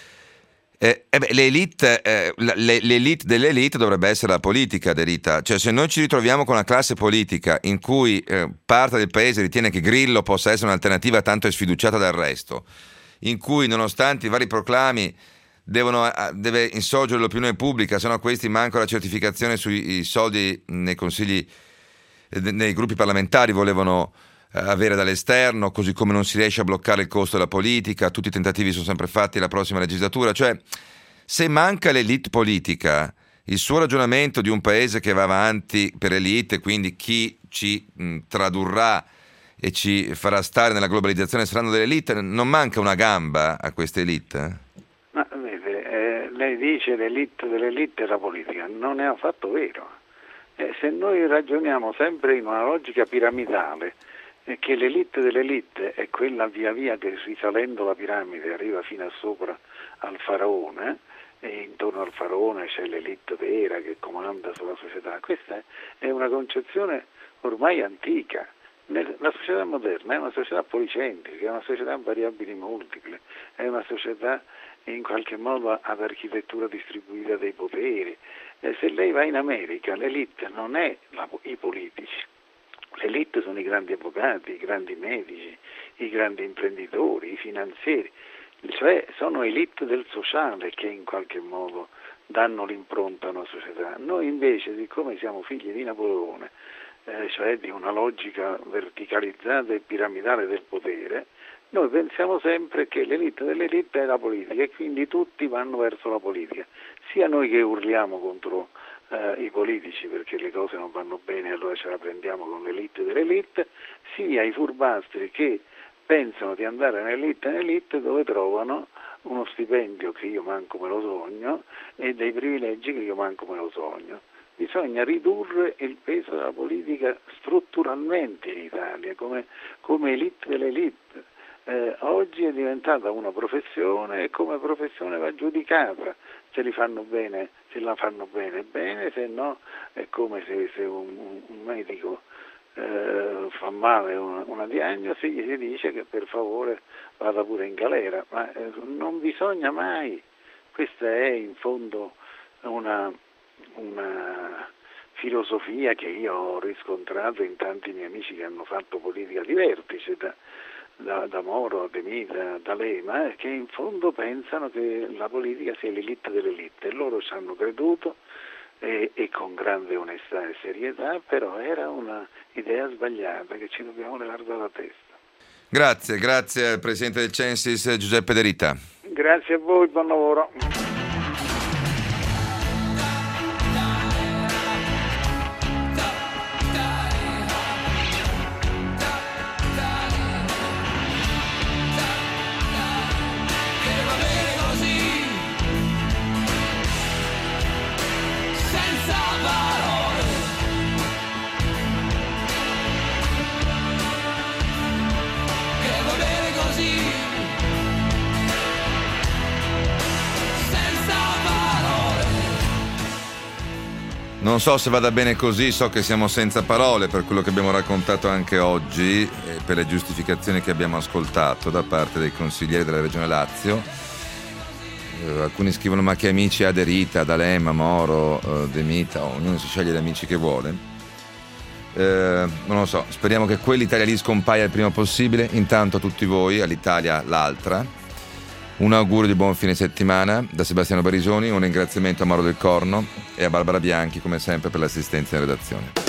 l'élite delle élite dovrebbe essere la politica, Derrida. Cioè, se noi ci ritroviamo con una classe politica in cui parte del paese ritiene che Grillo possa essere un'alternativa tanto è sfiduciata dal resto, in cui nonostante i vari proclami deve insorgere l'opinione pubblica, se no questi mancano la certificazione sui soldi nei consigli, nei gruppi parlamentari volevano avere dall'esterno, così come non si riesce a bloccare il costo della politica, tutti i tentativi sono sempre fatti la prossima legislatura. Cioè, se manca l'elite politica, il suo ragionamento di un paese che va avanti per elite, quindi chi ci tradurrà e ci farà stare nella globalizzazione saranno delle elite, non manca una gamba a queste elite? Ma vede, lei dice l'elite dell'elite è la politica, non è affatto vero. Se noi ragioniamo sempre in una logica piramidale, che l'elite dell'elite è quella via via che risalendo la piramide arriva fino a sopra al faraone, e intorno al faraone c'è l'elite vera che comanda sulla società. Questa è una concezione ormai antica. La società moderna è una società policentrica, è una società a variabili multiple, è una società in qualche modo ad architettura distribuita dei poteri. Se lei va in America, l'elite non è i politici. L'elite sono i grandi avvocati, i grandi medici, i grandi imprenditori, i finanzieri, cioè sono elite del sociale che in qualche modo danno l'impronta a una società. Noi invece, siccome siamo figli di Napoleone, cioè di una logica verticalizzata e piramidale del potere, noi pensiamo sempre che l'elite dell'elite è la politica e quindi tutti vanno verso la politica, sia noi che urliamo contro i politici perché le cose non vanno bene, allora ce la prendiamo con l'elite dell'elite, sia i furbastri che pensano di andare nell'elite dove trovano uno stipendio che io manco me lo sogno e dei privilegi che io manco me lo sogno. Bisogna ridurre il peso della politica strutturalmente in Italia come elite dell'elite. Oggi è diventata una professione e come professione va giudicata. Se li fanno bene, se la fanno bene, se no è come se un medico fa male una diagnosi, gli si dice che per favore vada pure in galera, ma non bisogna mai. Questa è in fondo una filosofia che io ho riscontrato in tanti miei amici che hanno fatto politica di vertice, da Moro a De Mita, da Lema, che in fondo pensano che la politica sia l'elite dell'elite, e loro ci hanno creduto e con grande onestà e serietà, però era una idea sbagliata che ci dobbiamo levare dalla testa. Grazie al Presidente del Censis Giuseppe Derrida. Grazie a voi, buon lavoro. Non so se vada bene così, so che siamo senza parole per quello che abbiamo raccontato anche oggi e per le giustificazioni che abbiamo ascoltato da parte dei consiglieri della Regione Lazio. Alcuni scrivono: ma che amici ha De Rita, D'Alema, Moro, De Mita, ognuno si sceglie gli amici che vuole. Non lo so, speriamo che quell'Italia lì scompaia il prima possibile. Intanto a tutti voi, all'Italia l'altra, un augurio di buon fine settimana da Sebastiano Barisoni, un ringraziamento a Mauro Del Corno e a Barbara Bianchi come sempre per l'assistenza in redazione.